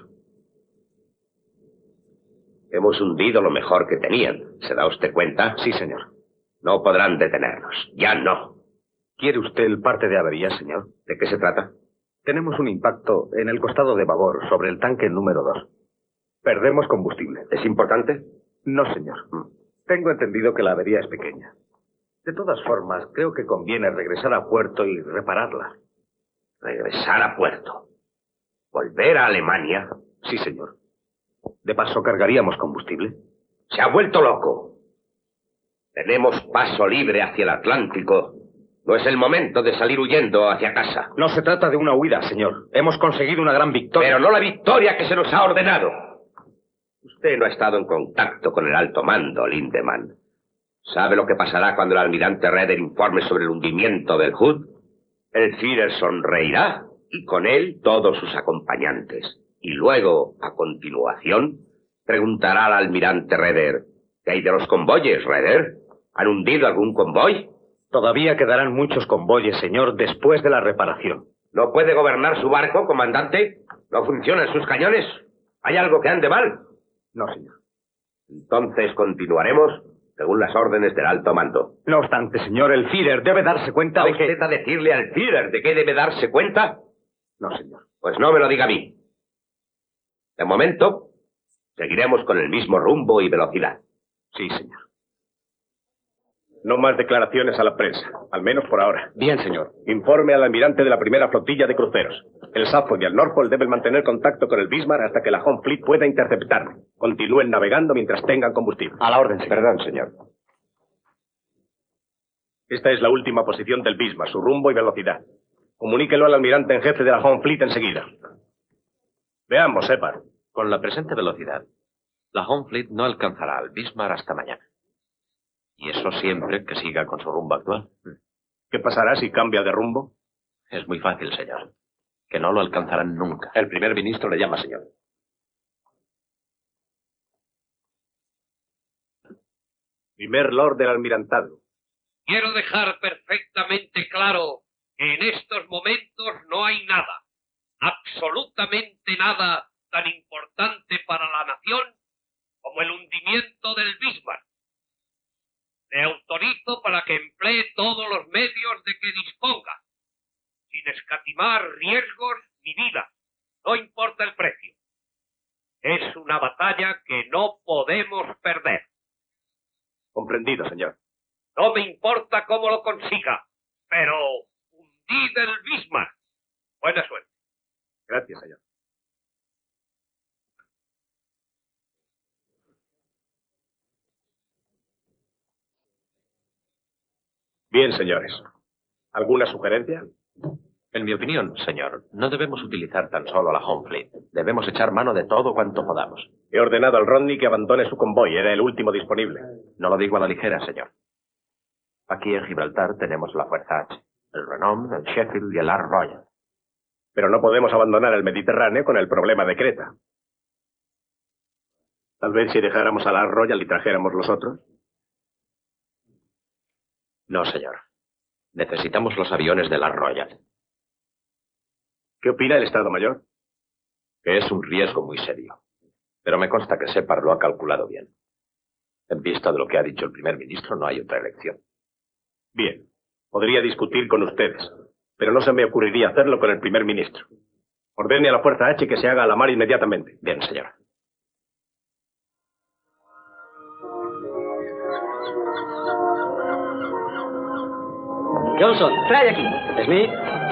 Hemos hundido lo mejor que tenían, ¿se da usted cuenta? Sí, señor. No podrán detenernos, ya no. ¿Quiere usted el parte de avería, señor? ¿De qué se trata? Tenemos un impacto en el costado de babor sobre el tanque número 2. Perdemos combustible. ¿Es importante? No, señor. Tengo entendido que la avería es pequeña. De todas formas, creo que conviene regresar a puerto y repararla. ¿Regresar a puerto? ¿Volver a Alemania? Sí, señor. De paso, cargaríamos combustible. Se ha vuelto loco. Tenemos paso libre hacia el Atlántico. No es el momento de salir huyendo hacia casa. No se trata de una huida, señor. Hemos conseguido una gran victoria. Pero no la victoria que se nos ha ordenado. Usted no ha estado en contacto con el alto mando, Lindemann. ¿Sabe lo que pasará cuando el almirante Raeder informe sobre el hundimiento del Hood? El Führer sonreirá y con él todos sus acompañantes. Y luego, a continuación, preguntará al almirante Raeder: ¿qué hay de los convoyes, Raeder? ¿Han hundido algún convoy? Todavía quedarán muchos convoyes, señor, después de la reparación. ¿No puede gobernar su barco, comandante? ¿No funcionan sus cañones? ¿Hay algo que ande mal? No, señor. Entonces continuaremos según las órdenes del alto mando. No obstante, señor, el Führer debe darse cuenta de que... ¿Va usted a decirle al Führer de qué debe darse cuenta? No, señor. Pues no me lo diga a mí. De momento, seguiremos con el mismo rumbo y velocidad. Sí, señor. No más declaraciones a la prensa, al menos por ahora. Bien, señor. Informe al almirante de la primera flotilla de cruceros. El Suffolk y el Norfolk deben mantener contacto con el Bismarck hasta que la Home Fleet pueda interceptarlo. Continúen navegando mientras tengan combustible. A la orden, señor. Perdón, señor. Esta es la última posición del Bismarck, su rumbo y velocidad. Comuníquelo al almirante en jefe de la Home Fleet enseguida. Veamos, Shepard. Con la presente velocidad, la Home Fleet no alcanzará al Bismarck hasta mañana. Y eso siempre que siga con su rumbo actual. ¿Qué pasará si cambia de rumbo? Es muy fácil, señor. Que no lo alcanzarán nunca. El primer ministro le llama, señor. Primer Lord del Almirantado. Quiero dejar perfectamente claro que en estos momentos no hay nada, absolutamente nada tan importante para la nación como el hundimiento del Bismarck. Le autorizo para que emplee todos los medios de que disponga, sin escatimar riesgos ni vida, no importa el precio. Es una batalla que no podemos perder. Comprendido, señor. No me importa cómo lo consiga, pero hundid el Bismarck. Buena suerte. Gracias, señor. Bien, señores. ¿Alguna sugerencia? En mi opinión, señor, no debemos utilizar tan solo la Home Fleet. Debemos echar mano de todo cuanto podamos. He ordenado al Rodney que abandone su convoy. Era el último disponible. No lo digo a la ligera, señor. Aquí en Gibraltar tenemos la Fuerza H, el Renom, el Sheffield y el Ark Royal. Pero no podemos abandonar el Mediterráneo con el problema de Creta. Tal vez si dejáramos al Ark Royal y trajéramos los otros. No, señor. Necesitamos los aviones del Ark Royal. ¿Qué opina el Estado Mayor? Que es un riesgo muy serio. Pero me consta que Shepard lo ha calculado bien. En vista de lo que ha dicho el primer ministro, no hay otra elección. Bien. Podría discutir con ustedes, pero no se me ocurriría hacerlo con el primer ministro. Ordene a la Fuerza H que se haga a la mar inmediatamente. Bien, señor. Johnson, trae aquí. Smith.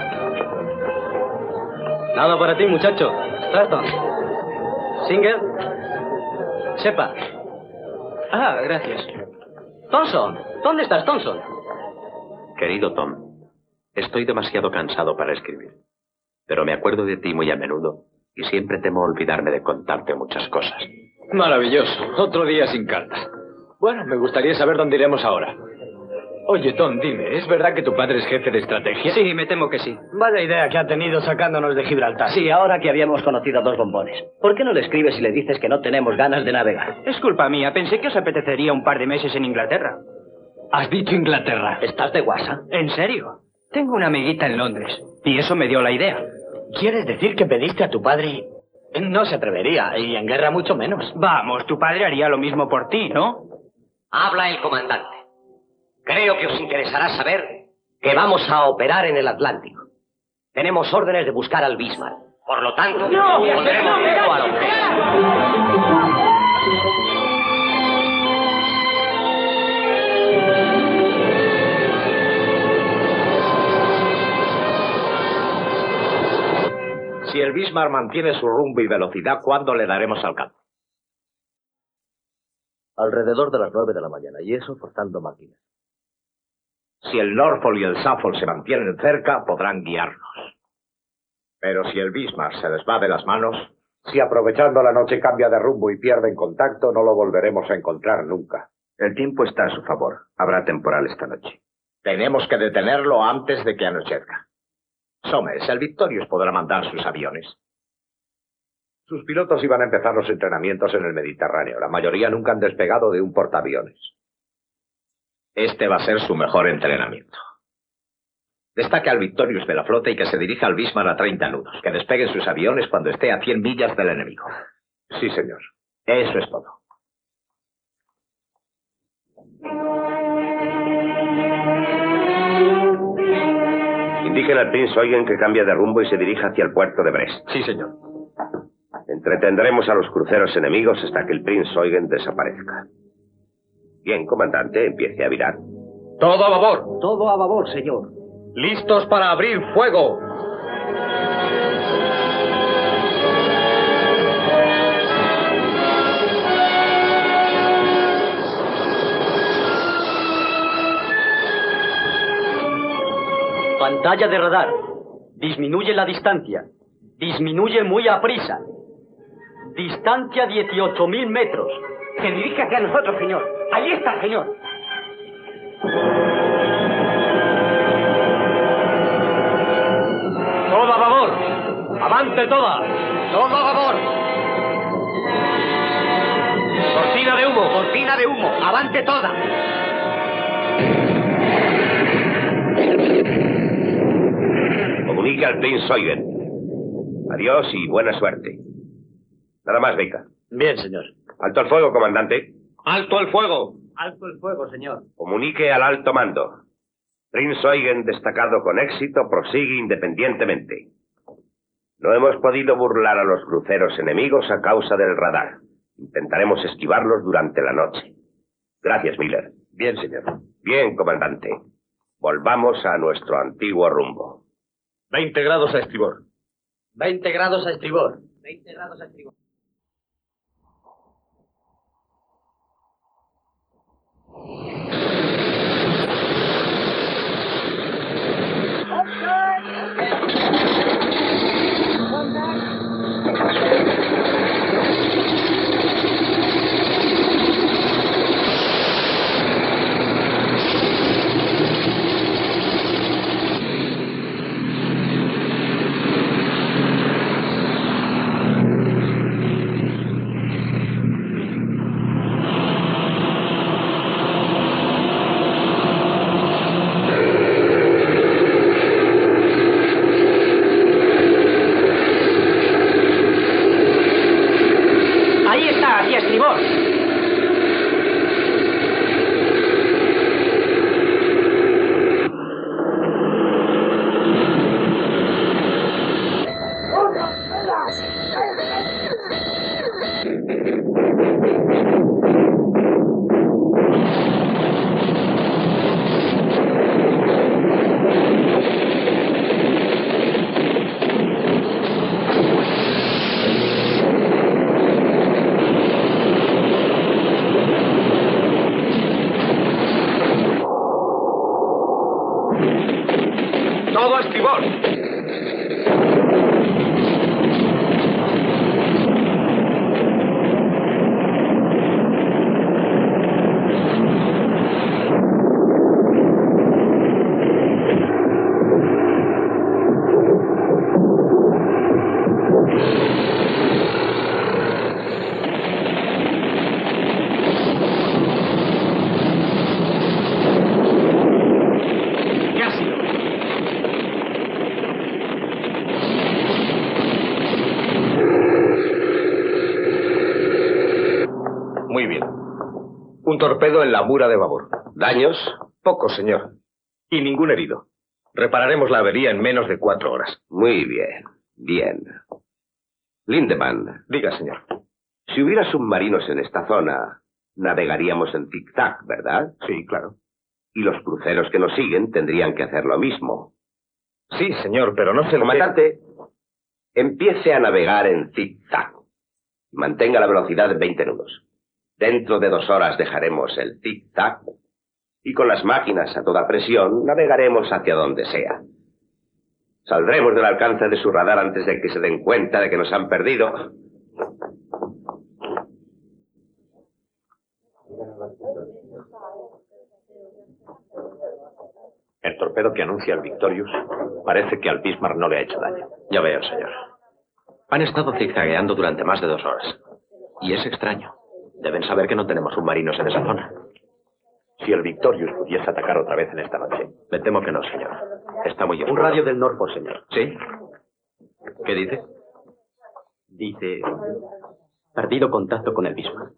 Nada para ti, muchacho. Stratton. Singer. Shepard. Ah, gracias. Thompson. ¿Dónde estás, Thompson? Querido Tom, estoy demasiado cansado para escribir. Pero me acuerdo de ti muy a menudo y siempre temo olvidarme de contarte muchas cosas. Maravilloso. Otro día sin carta. Bueno, me gustaría saber dónde iremos ahora. Oye, Tom, dime, ¿es verdad que tu padre es jefe de estrategia? Sí, me temo que sí. Vaya idea que ha tenido sacándonos de Gibraltar. Sí, ahora que habíamos conocido a dos bombones. ¿Por qué no le escribes y le dices que no tenemos ganas de navegar? Es culpa mía. Pensé que os apetecería un par de meses en Inglaterra. ¿Has dicho Inglaterra? ¿Estás de guasa? ¿En serio? Tengo una amiguita en Londres. Y eso me dio la idea. ¿Quieres decir que pediste a tu padre? No se atrevería, y en guerra mucho menos. Vamos, tu padre haría lo mismo por ti, ¿no? Habla el comandante. Creo que os interesará saber que vamos a operar en el Atlántico. Tenemos órdenes de buscar al Bismarck. Por lo tanto, pondremos rumbo a la Si el Bismarck mantiene su rumbo y velocidad, ¿cuándo le daremos alcance? Alrededor de las 9 de la mañana, y eso forzando máquinas. Si el Norfolk y el Suffolk se mantienen cerca, podrán guiarnos. Pero si el Bismarck se les va de las manos... Si aprovechando la noche cambia de rumbo y pierden contacto, no lo volveremos a encontrar nunca. El tiempo está a su favor. Habrá temporal esta noche. Tenemos que detenerlo antes de que anochezca. Somers, el Victorious podrá mandar sus aviones. Sus pilotos iban a empezar los entrenamientos en el Mediterráneo. La mayoría nunca han despegado de un portaaviones. Este va a ser su mejor entrenamiento. Destaque al Victorious de la flota y que se dirija al Bismarck a 30 nudos. Que despeguen sus aviones cuando esté a 100 millas del enemigo. Sí, señor. Eso es todo. Indiquen al Prince Eugen que cambie de rumbo y se dirija hacia el puerto de Brest. Sí, señor. Entretendremos a los cruceros enemigos hasta que el Prince Eugen desaparezca. Bien, comandante, empiece a virar. Todo a babor. Todo a babor, señor. Listos para abrir fuego. Pantalla de radar. Disminuye la distancia. Disminuye muy aprisa. Distancia 18.000 metros. Se dirige hacia nosotros, señor. Ahí está, señor. ¡Avante toda! ¡Todo a babor! ¡Cortina de humo! ¡Cortina de humo! ¡Avante toda! Comunique al Prince Eugen. Adiós y buena suerte. Nada más, Beca. Bien, señor. Alto el fuego, comandante. ¡Alto el fuego! Alto el fuego, señor. Comunique al alto mando. Prince Eugen, destacado con éxito, prosigue independientemente. No hemos podido burlar a los cruceros enemigos a causa del radar. Intentaremos esquivarlos durante la noche. Gracias, Miller. Bien, señor. Bien, comandante. Volvamos a nuestro antiguo rumbo. 20 grados a estribor. 20 grados a estribor. 20 grados a estribor. ¡Todo a estribor! Muy bien. Un torpedo en la mura de babor. ¿Daños? Pocos, señor. Y ningún herido. Repararemos la avería en menos de 4 horas. Muy bien. Bien. Lindemann. Diga, señor. Si hubiera submarinos en esta zona, navegaríamos en zig-zag, ¿verdad? Sí, claro. Y los cruceros que nos siguen tendrían que hacer lo mismo. Sí, señor, pero no se lo... Comandante, empiece a navegar en zig-zag. Mantenga la velocidad de 20 nudos. Dentro de 2 horas dejaremos el zig-zag y con las máquinas a toda presión navegaremos hacia donde sea. Saldremos del alcance de su radar antes de que se den cuenta de que nos han perdido. El torpedo que anuncia el Victorious parece que al Bismarck no le ha hecho daño. Ya veo, señor. Han estado zigzagueando durante más de 2 horas. Y es extraño. Deben saber que no tenemos submarinos en esa zona. Si el Victorious pudiese atacar otra vez en esta noche. Me temo que no, señor. Está muy Un oscuro. radio del Norfolk, señor. ¿Sí? ¿Qué dice? Dice... Perdido contacto con el Bismarck.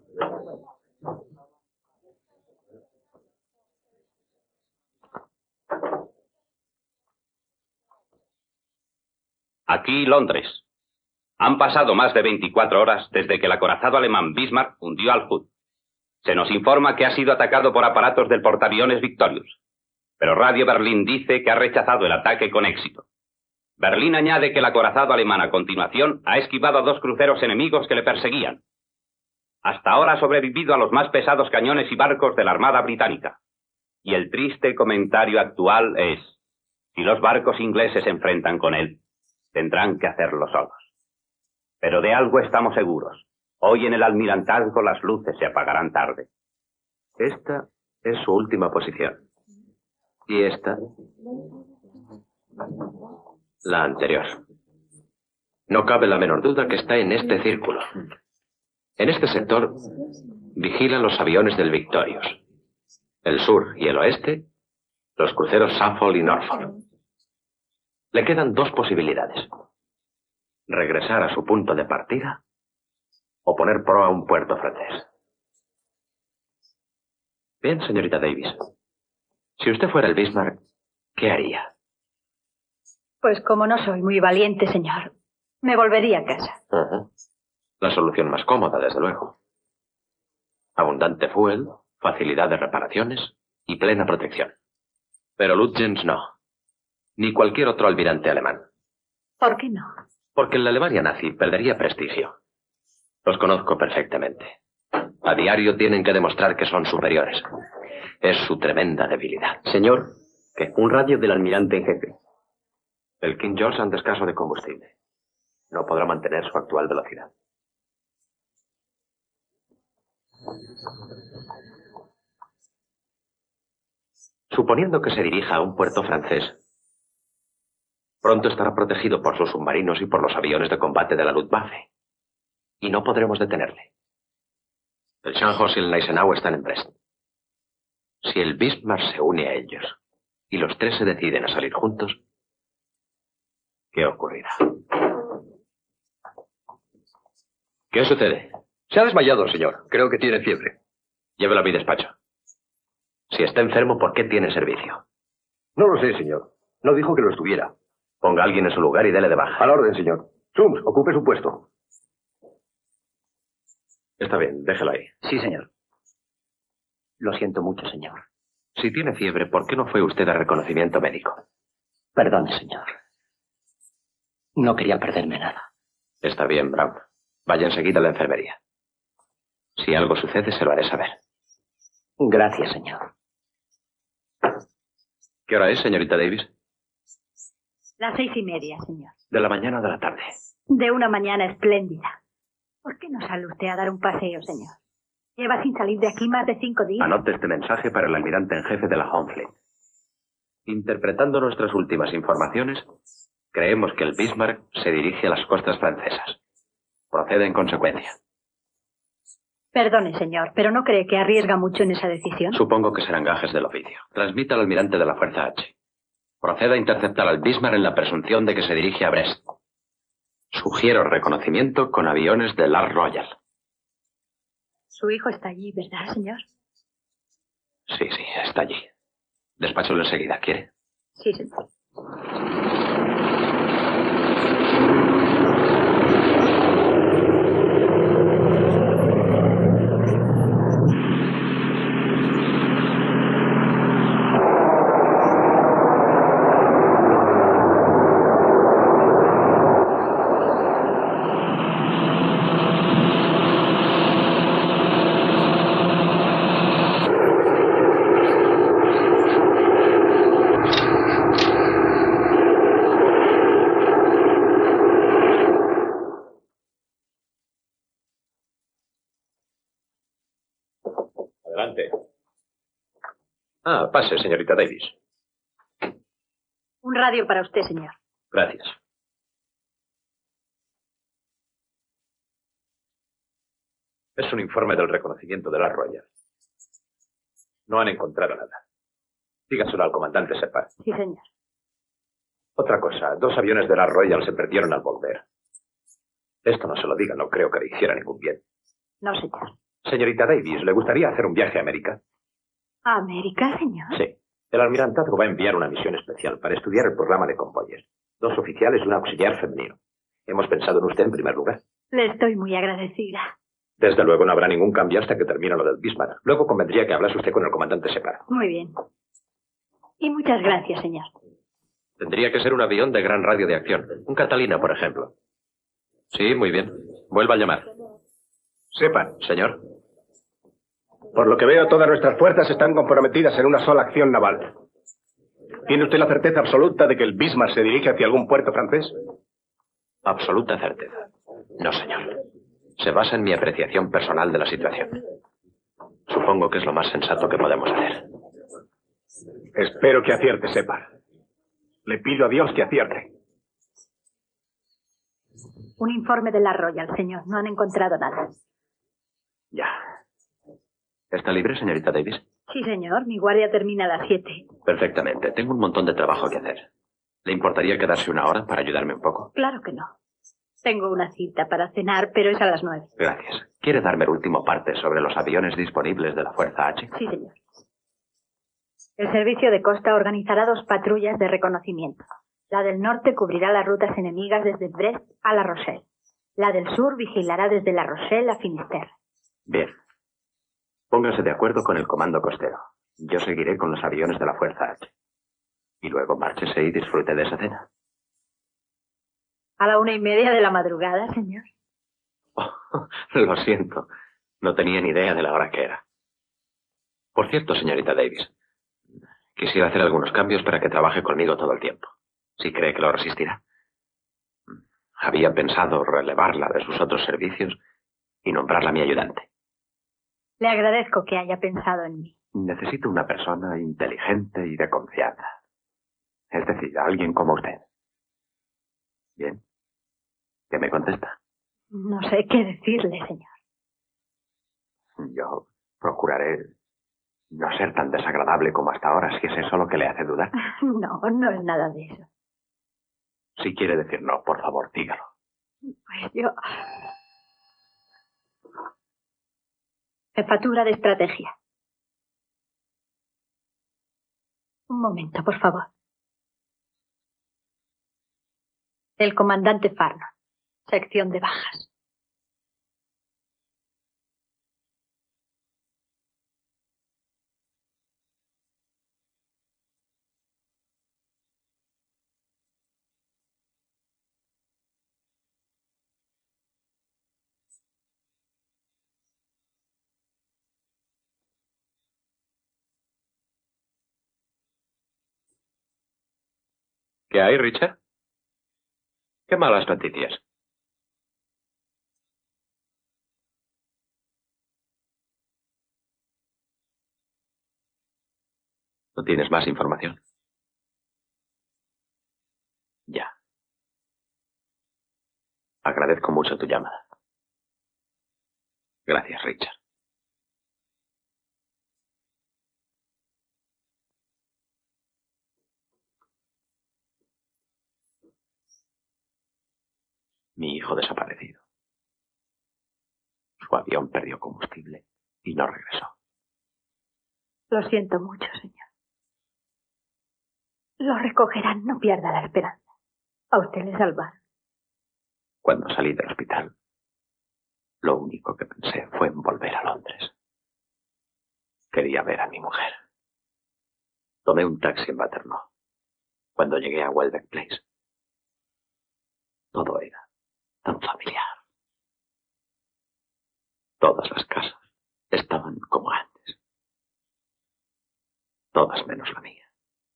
Aquí Londres. Han pasado más de 24 horas desde que el acorazado alemán Bismarck hundió al Hood. Se nos informa que ha sido atacado por aparatos del portaaviones Victorious. Pero Radio Berlín dice que ha rechazado el ataque con éxito. Berlín añade que el acorazado alemán a continuación ha esquivado a 2 cruceros enemigos que le perseguían. Hasta ahora ha sobrevivido a los más pesados cañones y barcos de la Armada Británica. Y el triste comentario actual es: si los barcos ingleses se enfrentan con él, tendrán que hacerlo solos. Pero de algo estamos seguros. Hoy en el almirantazgo las luces se apagarán tarde. Esta es su última posición. Y esta, la anterior. No cabe la menor duda que está en este círculo. En este sector vigilan los aviones del Victorious. El sur y el oeste, los cruceros Suffolk y Norfolk. Le quedan dos posibilidades. Regresar a su punto de partida o poner proa a un puerto francés. Bien, señorita Davis. Si usted fuera el Bismarck, ¿qué haría? Pues como no soy muy valiente, señor, me volvería a casa. La solución más cómoda, desde luego. Abundante fuel, facilidad de reparaciones y plena protección. Pero Lutyens no. Ni cualquier otro almirante alemán. ¿Por qué no? Porque en la Alemania nazi perdería prestigio. Los conozco perfectamente. A diario tienen que demostrar que son superiores. Es su tremenda debilidad. Señor, ¿qué? Un radio del almirante en jefe. El King George anda escaso de combustible. No podrá mantener su actual velocidad. Suponiendo que se dirija a un puerto francés, pronto estará protegido por sus submarinos y por los aviones de combate de la Luftwaffe. Y no podremos detenerle. El Scharnhorst y el Gneisenau están en Brest. Si el Bismarck se une a ellos y los tres se deciden a salir juntos, ¿qué ocurrirá? ¿Qué sucede? Se ha desmayado, señor. Creo que tiene fiebre. Llévelo a mi despacho. Si está enfermo, ¿por qué tiene servicio? No lo sé, señor. No dijo que lo estuviera. Ponga a alguien en su lugar y dele de baja. A la orden, señor. Sums, ocupe su puesto. Está bien, déjelo ahí. Sí, señor. Lo siento mucho, señor. Si tiene fiebre, ¿por qué no fue usted a reconocimiento médico? Perdone, señor. No quería perderme nada. Está bien, Brown. Vaya enseguida a la enfermería. Si algo sucede, se lo haré saber. Gracias, señor. ¿Qué hora es, señorita Davis? Las 6:30, señor. ¿De la mañana o de la tarde? De una mañana espléndida. ¿Por qué no sale usted a dar un paseo, señor? Lleva sin salir de aquí más de 5 días. Anote este mensaje para el almirante en jefe de la Home Fleet. Interpretando nuestras últimas informaciones, creemos que el Bismarck se dirige a las costas francesas. Procede en consecuencia. Perdone, señor, pero ¿no cree que arriesga mucho en esa decisión? Supongo que serán gajes del oficio. Transmita al almirante de la Fuerza H. Proceda a interceptar al Bismarck en la presunción de que se dirige a Brest. Sugiero reconocimiento con aviones del Ark Royal. Su hijo está allí, ¿verdad, señor? Sí, está allí. Despáchalo enseguida, ¿quiere? Sí, señor. Pase, señorita Davis. Un radio para usted, señor. Gracias. Es un informe del reconocimiento de la Royal. No han encontrado nada. Dígaselo al comandante Separ. Sí, señor. Otra cosa, 2 aviones de la Royal se perdieron al volver. Esto no se lo diga, no creo que le hiciera ningún bien. No, señor. Señorita Davis, ¿le gustaría hacer un viaje a América? ¿A América, señor? Sí. El almirantazgo va a enviar una misión especial para estudiar el programa de convoyes. 2 oficiales y un auxiliar femenino. Hemos pensado en usted en primer lugar. Le estoy muy agradecida. Desde luego no habrá ningún cambio hasta que termine lo del Bismarck. Luego convendría que hablase usted con el comandante Separ. Muy bien. Y muchas gracias, señor. Tendría que ser un avión de gran radio de acción. Un Catalina, por ejemplo. Sí, muy bien. Vuelva a llamar. Sepan. Señor. Por lo que veo, todas nuestras fuerzas están comprometidas en una sola acción naval. ¿Tiene usted la certeza absoluta de que el Bismarck se dirige hacia algún puerto francés? Absoluta certeza. No, señor. Se basa en mi apreciación personal de la situación. Supongo que es lo más sensato que podemos hacer. Espero que acierte, Separ. Le pido a Dios que acierte. Un informe de la Royal, señor. No han encontrado nada. Ya. ¿Está libre, señorita Davis? Sí, señor. Mi guardia termina a las 7. Perfectamente. Tengo un montón de trabajo que hacer. ¿Le importaría quedarse una hora para ayudarme un poco? Claro que no. Tengo una cita para cenar, pero es a las 9. Gracias. ¿Quiere darme el último parte sobre los aviones disponibles de la Fuerza H? Sí, señor. El servicio de costa organizará 2 patrullas de reconocimiento. La del norte cubrirá las rutas enemigas desde Brest a La Rochelle. La del sur vigilará desde La Rochelle a Finisterre. Bien. Pónganse de acuerdo con el comando costero. Yo seguiré con los aviones de la Fuerza H. Y luego márchese y disfrute de esa cena. A la 1:30 de la madrugada, señor. Oh, lo siento. No tenía ni idea de la hora que era. Por cierto, señorita Davis, quisiera hacer algunos cambios para que trabaje conmigo todo el tiempo. Si cree que lo resistirá. Había pensado relevarla de sus otros servicios y nombrarla mi ayudante. Le agradezco que haya pensado en mí. Necesito una persona inteligente y de confianza. Es decir, alguien como usted. Bien. ¿Qué me contesta? No sé qué decirle, señor. Yo procuraré no ser tan desagradable como hasta ahora, si es eso lo que le hace dudar. No, no es nada de eso. Si quiere decir no, por favor, dígalo. Pues yo... Jefatura de estrategia. Un momento, por favor. El comandante Farno. Sección de bajas. ¿Qué hay, Richard? Qué malas noticias. ¿No tienes más información? Ya. Agradezco mucho tu llamada. Gracias, Richard. Mi hijo desaparecido. Su avión perdió combustible y no regresó. Lo siento mucho, señor. Lo recogerán, no pierda la esperanza. A usted le salvaron. Cuando salí del hospital, lo único que pensé fue en volver a Londres. Quería ver a mi mujer. Tomé un taxi en Waterloo. Cuando llegué a Welbeck Place, todo era tan familiar. Todas las casas estaban como antes. Todas menos la mía.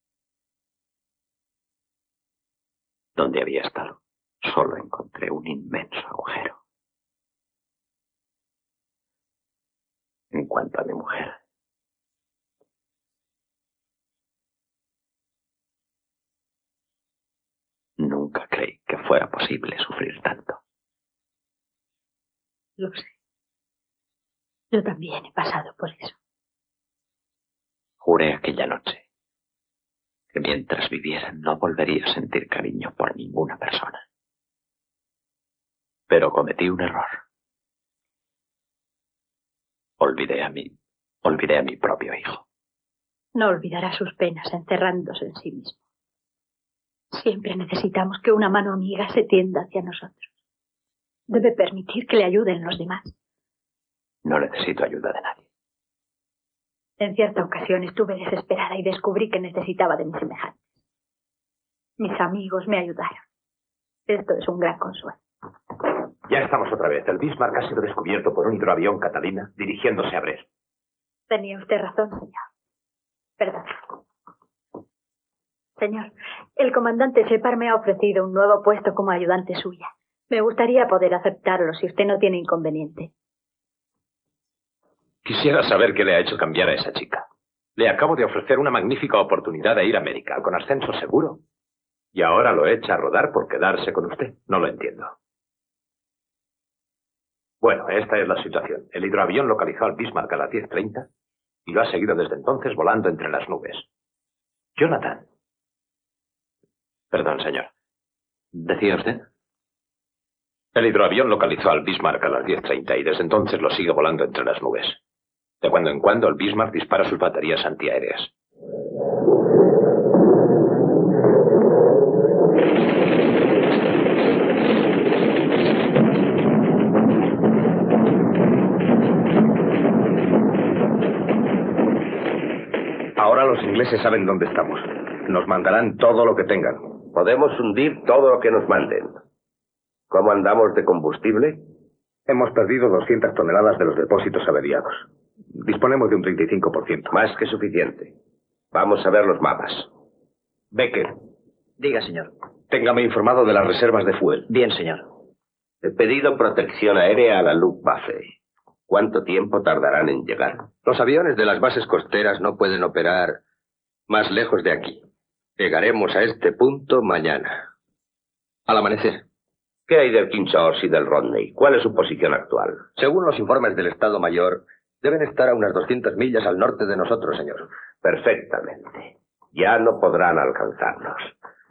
Donde había estado, solo encontré un inmenso agujero. En cuanto a mi mujer, nunca creí que fuera posible sufrir tanto. Lo sé. Yo también he pasado por eso. Juré aquella noche que mientras viviera no volvería a sentir cariño por ninguna persona. Pero cometí un error. Olvidé a mi propio hijo. No olvidará sus penas encerrándose en sí mismo. Siempre necesitamos que una mano amiga se tienda hacia nosotros. Debe permitir que le ayuden los demás. No necesito ayuda de nadie. En cierta ocasión estuve desesperada y descubrí que necesitaba de mis semejantes. Mis amigos me ayudaron. Esto es un gran consuelo. Ya estamos otra vez. El Bismarck ha sido descubierto por un hidroavión Catalina dirigiéndose a Brest. Tenía usted razón, señor. Perdón. Señor, el comandante Shepard me ha ofrecido un nuevo puesto como ayudante suya. Me gustaría poder aceptarlo si usted no tiene inconveniente. Quisiera saber qué le ha hecho cambiar a esa chica. Le acabo de ofrecer una magnífica oportunidad de ir a América, con ascenso seguro. Y ahora lo echa a rodar por quedarse con usted. No lo entiendo. Bueno, esta es la situación. El hidroavión localizó al Bismarck a las 10:30 y lo ha seguido desde entonces volando entre las nubes. Jonathan. Perdón, señor. ¿Decía usted? El hidroavión localizó al Bismarck a las 10:30 y desde entonces lo sigue volando entre las nubes. De cuando en cuando el Bismarck dispara sus baterías antiaéreas. Ahora los ingleses saben dónde estamos. Nos mandarán todo lo que tengan. Podemos hundir todo lo que nos manden. ¿Cómo andamos de combustible? Hemos perdido 200 toneladas de los depósitos averiados. Disponemos de un 35%. Más que suficiente. Vamos a ver los mapas. Becker. Diga, señor. Téngame informado de las reservas de fuel. Bien, señor. He pedido protección aérea a la Luftwaffe. ¿Cuánto tiempo tardarán en llegar? Los aviones de las bases costeras no pueden operar más lejos de aquí. Llegaremos a este punto mañana. Al amanecer. ¿Qué hay del King George y del Rodney? ¿Cuál es su posición actual? Según los informes del Estado Mayor, deben estar a unas 200 millas al norte de nosotros, señor. Perfectamente. Ya no podrán alcanzarnos.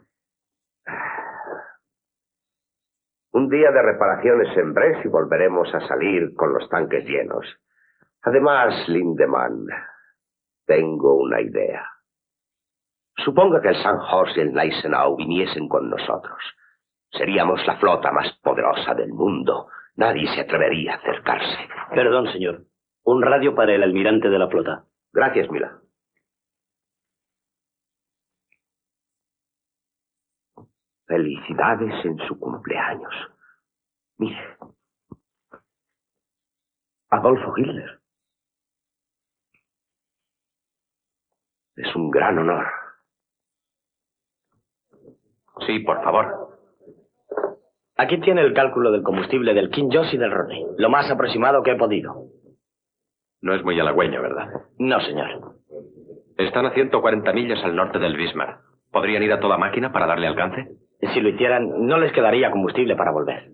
Un día de reparaciones en Brest y volveremos a salir con los tanques llenos. Además, Lindemann, tengo una idea. Suponga que el Sandhorst y el Gneisenau viniesen con nosotros. Seríamos la flota más poderosa del mundo. Nadie se atrevería a acercarse. Perdón, señor. Un radio para el almirante de la flota. Gracias, Mila. Felicidades en su cumpleaños. Mire. Adolfo Hitler. Es un gran honor. Sí, por favor. Aquí tiene el cálculo del combustible del King George y del Rodney. Lo más aproximado que he podido. No es muy halagüeño, ¿verdad? No, señor. Están a 140 millas al norte del Bismarck. ¿Podrían ir a toda máquina para darle alcance? Si lo hicieran, no les quedaría combustible para volver.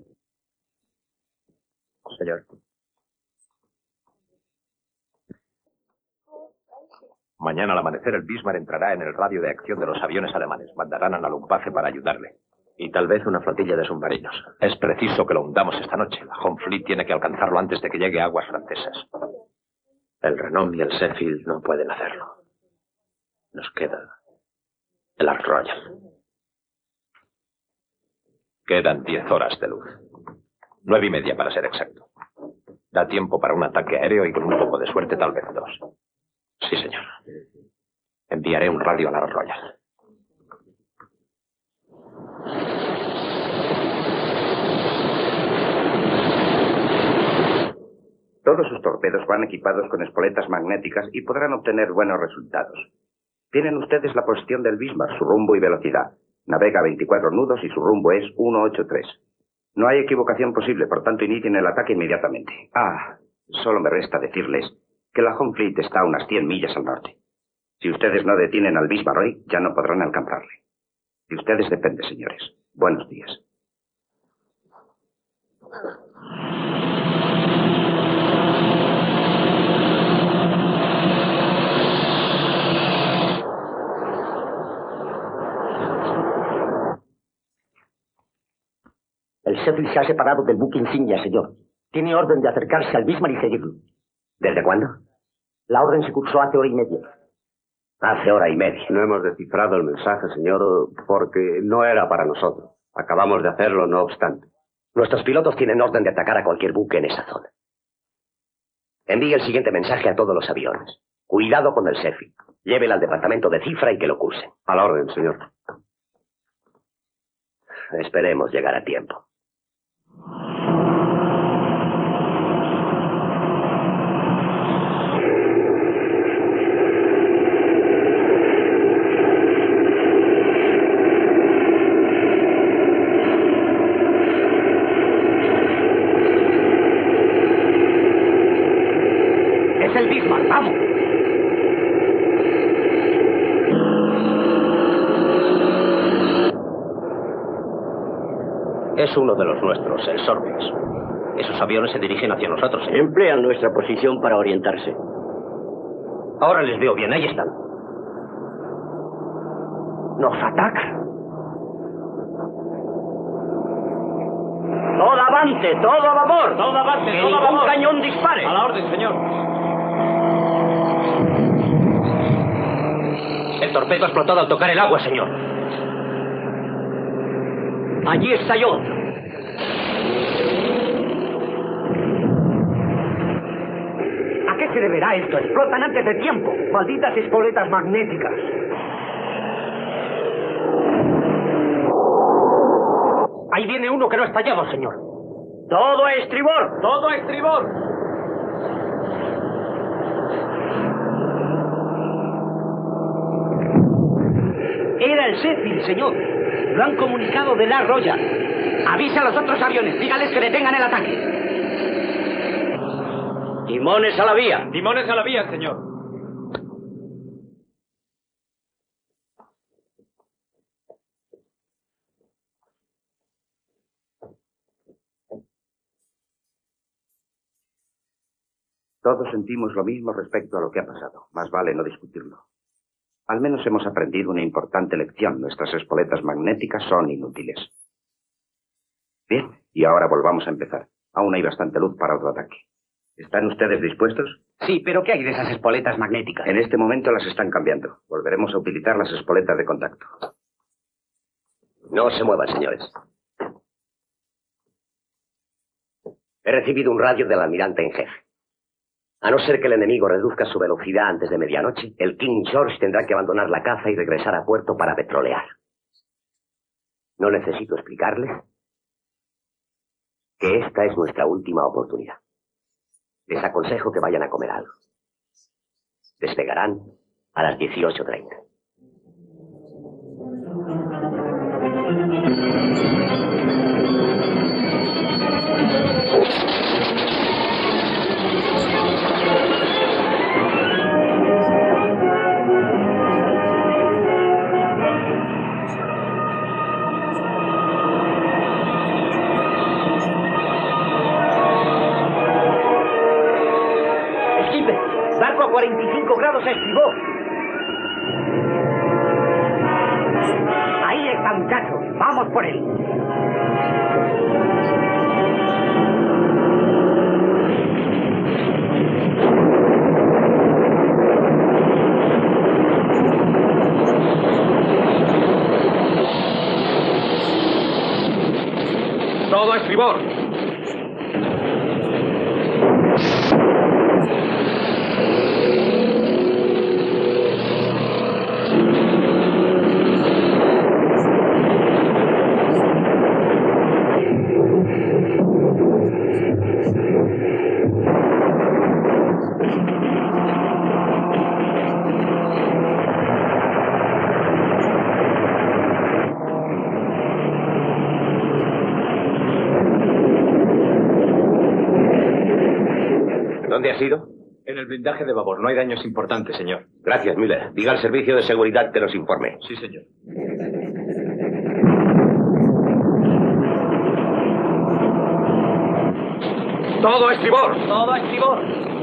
Señor. Mañana al amanecer el Bismarck entrará en el radio de acción de los aviones alemanes. Mandarán a la Luftwaffe para ayudarle. Y tal vez una flotilla de submarinos. Es preciso que lo hundamos esta noche. La Home Fleet tiene que alcanzarlo antes de que llegue a aguas francesas. El Renom y el Sheffield no pueden hacerlo. Nos queda el Ark Royal. Quedan 10 horas de luz. 9:30 para ser exacto. Da tiempo para un ataque aéreo y con un poco de suerte tal vez 2. Sí, señor. Enviaré un radio al Ark Royal. Todos sus torpedos van equipados con espoletas magnéticas y podrán obtener buenos resultados. Tienen ustedes la posición del Bismarck, su rumbo y velocidad. Navega 24 nudos y su rumbo es 183. No hay equivocación posible, por tanto inicien el ataque inmediatamente. Solo me resta decirles que la Home Fleet está a unas 100 millas al norte. Si ustedes no detienen al Bismarck hoy, ya no podrán alcanzarle. De ustedes depende, señores. Buenos días. El Sheffield se ha separado del buque insignia, señor. Tiene orden de acercarse al Bismarck y seguirlo. ¿Desde cuándo? La orden se cursó hace hora y media. Hace hora y media. No hemos descifrado el mensaje, señor, porque no era para nosotros. Acabamos de hacerlo, no obstante. Nuestros pilotos tienen orden de atacar a cualquier buque en esa zona. Envíe el siguiente mensaje a todos los aviones. Cuidado con el Sheffield. Llévelo al departamento de cifra y que lo cursen. A la orden, señor. Esperemos llegar a tiempo. Es el Bismarck, vamos. Es uno de los nuestros, el Sorbex. Esos aviones se dirigen hacia nosotros, señor. Emplean nuestra posición para orientarse. Ahora les veo bien, ahí están. Nos atacan. Todo avante, todo a babor. Todo avante, Que todo a ningún babor. cañón dispare. A la orden, señor. El torpedo ha explotado al tocar el agua, señor. Allí estalló. ¿A qué se deberá esto? Explotan antes de tiempo. Malditas espoletas magnéticas. Ahí viene uno que no ha estallado, señor. Todo a estribor. Todo a estribor. Era el Sheffield, señor. Lo han comunicado de la Royal. Avisa a los otros aviones. Dígales que detengan el ataque. Timones a la vía. Timones a la vía, señor. Todos sentimos lo mismo respecto a lo que ha pasado. Más vale no discutirlo. Al menos hemos aprendido una importante lección. Nuestras espoletas magnéticas son inútiles. Bien, y ahora volvamos a empezar. Aún hay bastante luz para otro ataque. ¿Están ustedes dispuestos? Sí, pero ¿qué hay de esas espoletas magnéticas? En este momento las están cambiando. Volveremos a utilizar las espoletas de contacto. No se muevan, señores. He recibido un radio del almirante en jefe. A no ser que el enemigo reduzca su velocidad antes de medianoche, el King George tendrá que abandonar la caza y regresar a puerto para petrolear. No necesito explicarles que esta es nuestra última oportunidad. Les aconsejo que vayan a comer algo. Despegarán a las 18:30. Barco a 45 grados a estribor. Ahí está, muchacho. Vamos por él. Todo a estribor. ¿Dónde has ido? En el blindaje de babor. No hay daños importantes, señor. Gracias, Müller. Diga al servicio de seguridad que nos informe. Sí, señor. Todo a estribor. Todo a estribor.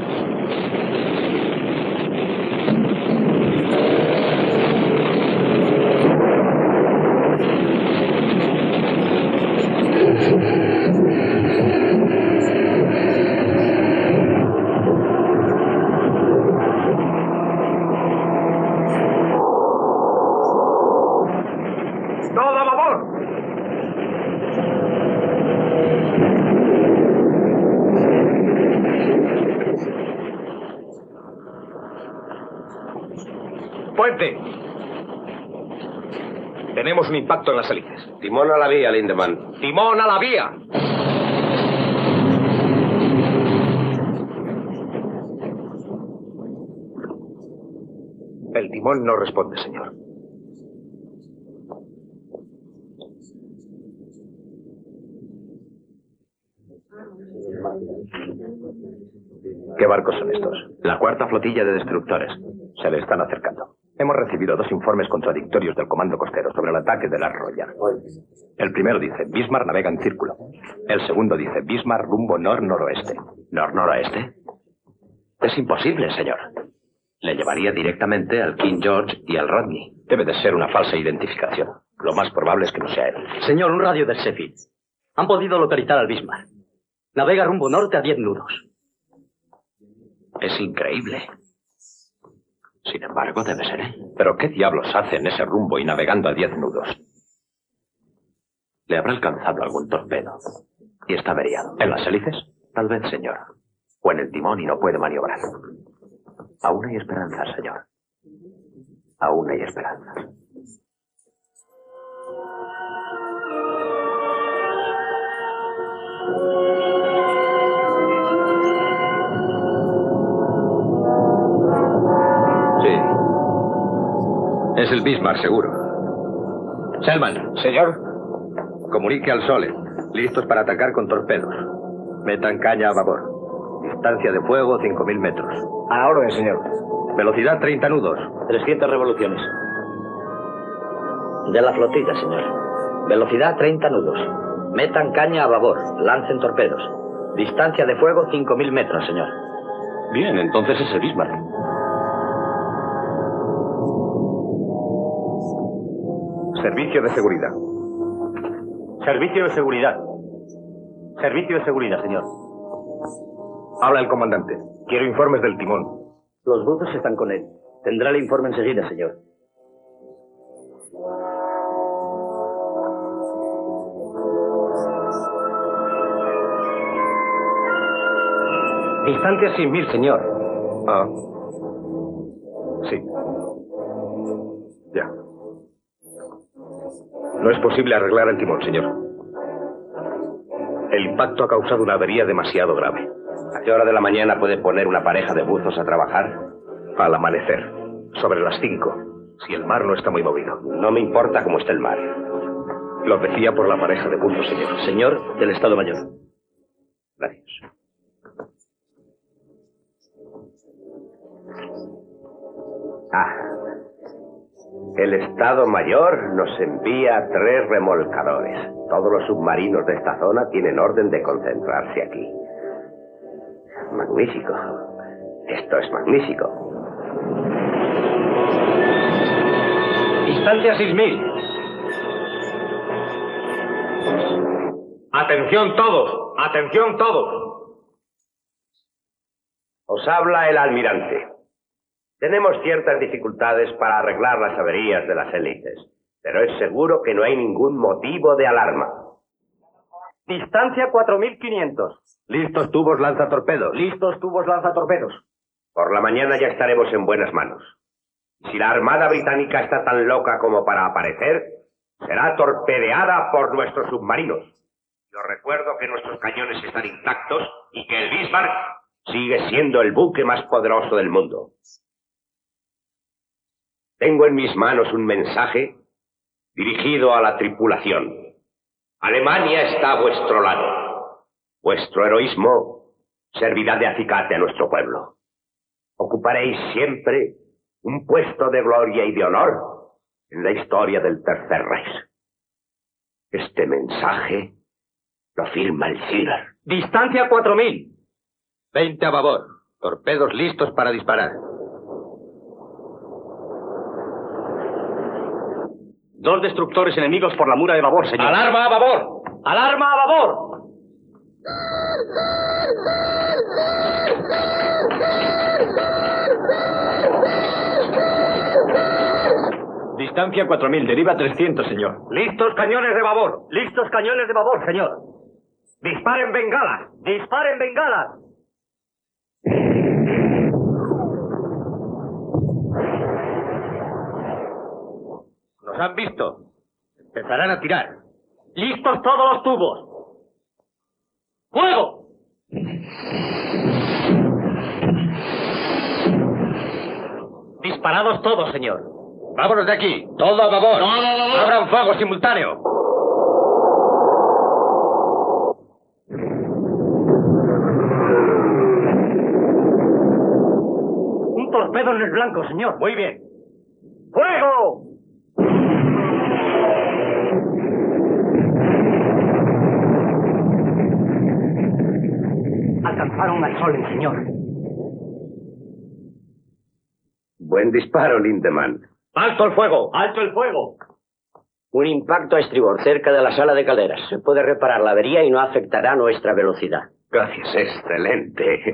Todo a babor. Puente. Tenemos un impacto en las hélices. Timón a la vía, Lindemann. Timón a la vía. El timón no responde, señor. ¿Qué barcos son estos? La cuarta flotilla de destructores. Se le están acercando. Hemos recibido 2 informes contradictorios del Comando Costero sobre el ataque de la Royal. El primero dice, Bismarck navega en círculo. El segundo dice, Bismarck rumbo nor-noroeste. ¿Nor-noroeste? Es imposible, señor. Le llevaría directamente al King George y al Rodney. Debe de ser una falsa identificación. Lo más probable es que no sea él. Señor, un radio del Sheffield. Han podido localizar al Bismarck. Navega rumbo norte a 10 nudos. Es increíble. Sin embargo, debe ser él. ¿Pero qué diablos hace en ese rumbo y navegando a 10 nudos? Le habrá alcanzado algún torpedo. Y está averiado. ¿En las hélices? Tal vez, señor. O en el timón y no puede maniobrar. Aún hay esperanzas, señor. Aún hay esperanzas. Sí. Es el Bismarck, seguro. Selman. Señor. Comunique al Sole. Listos para atacar con torpedos. Metan caña a babor. Distancia de fuego, 5.000 metros. A la orden, señor. Velocidad, 30 nudos. 300 revoluciones. De la flotilla, señor. Velocidad, 30 nudos. Metan caña a babor. Lancen torpedos. Distancia de fuego, 5.000 metros, señor. Bien, entonces es el Bismarck. Servicio de seguridad. Servicio de seguridad. Servicio de seguridad, señor. Habla el comandante. Quiero informes del timón. Los buzos están con él. Tendrá el informe enseguida, señor. Distancia 6.000, señor. Ah. Sí. Ya. No es posible arreglar el timón, señor. El impacto ha causado una avería demasiado grave. ¿A qué hora de la mañana puede poner una pareja de buzos a trabajar? Al amanecer, sobre las 5, si el mar no está muy movido. No me importa cómo esté el mar. Lo decía por la pareja de buzos, señor. Señor del Estado Mayor. Gracias. El Estado Mayor nos envía 3 remolcadores. Todos los submarinos de esta zona tienen orden de concentrarse aquí. Magnífico. Esto es magnífico. Distancia 6.000. Atención todos. Atención todos. Os habla el almirante. Tenemos ciertas dificultades para arreglar las averías de las hélices, pero es seguro que no hay ningún motivo de alarma. Distancia 4.500. Listos tubos lanzatorpedos. Listos tubos lanzatorpedos. Por la mañana ya estaremos en buenas manos. Si la Armada Británica está tan loca como para aparecer, será torpedeada por nuestros submarinos. Yo recuerdo que nuestros cañones están intactos y que el Bismarck sigue siendo el buque más poderoso del mundo. Tengo en mis manos un mensaje dirigido a la tripulación. Alemania está a vuestro lado. Vuestro heroísmo servirá de acicate a nuestro pueblo. Ocuparéis siempre un puesto de gloria y de honor en la historia del Tercer Reich. Este mensaje lo firma el Führer. Distancia 4.000. 20 a babor. Torpedos listos para disparar. 2 destructores enemigos por la mura de babor, señor. ¡Alarma a babor! ¡Alarma a babor! Distancia 4.000, deriva 300, señor. ¡Listos cañones de babor! ¡Listos cañones de babor, señor! ¡Disparen bengalas! ¡Disparen bengalas! Nos han visto. Empezarán a tirar. ¡Listos todos los tubos! ¡Fuego! Disparados todos, señor. ¡Vámonos de aquí! ¡Todo a babor! ¡Todo a babor! ¡Abran fuego simultáneo! Un torpedo en el blanco, señor. Muy bien. mal Solen, señor. Buen disparo, Lindemann. ¡Alto el fuego! ¡Alto el fuego! Un impacto a estribor cerca de la sala de calderas. Se puede reparar la avería y no afectará nuestra velocidad. Gracias. Excelente.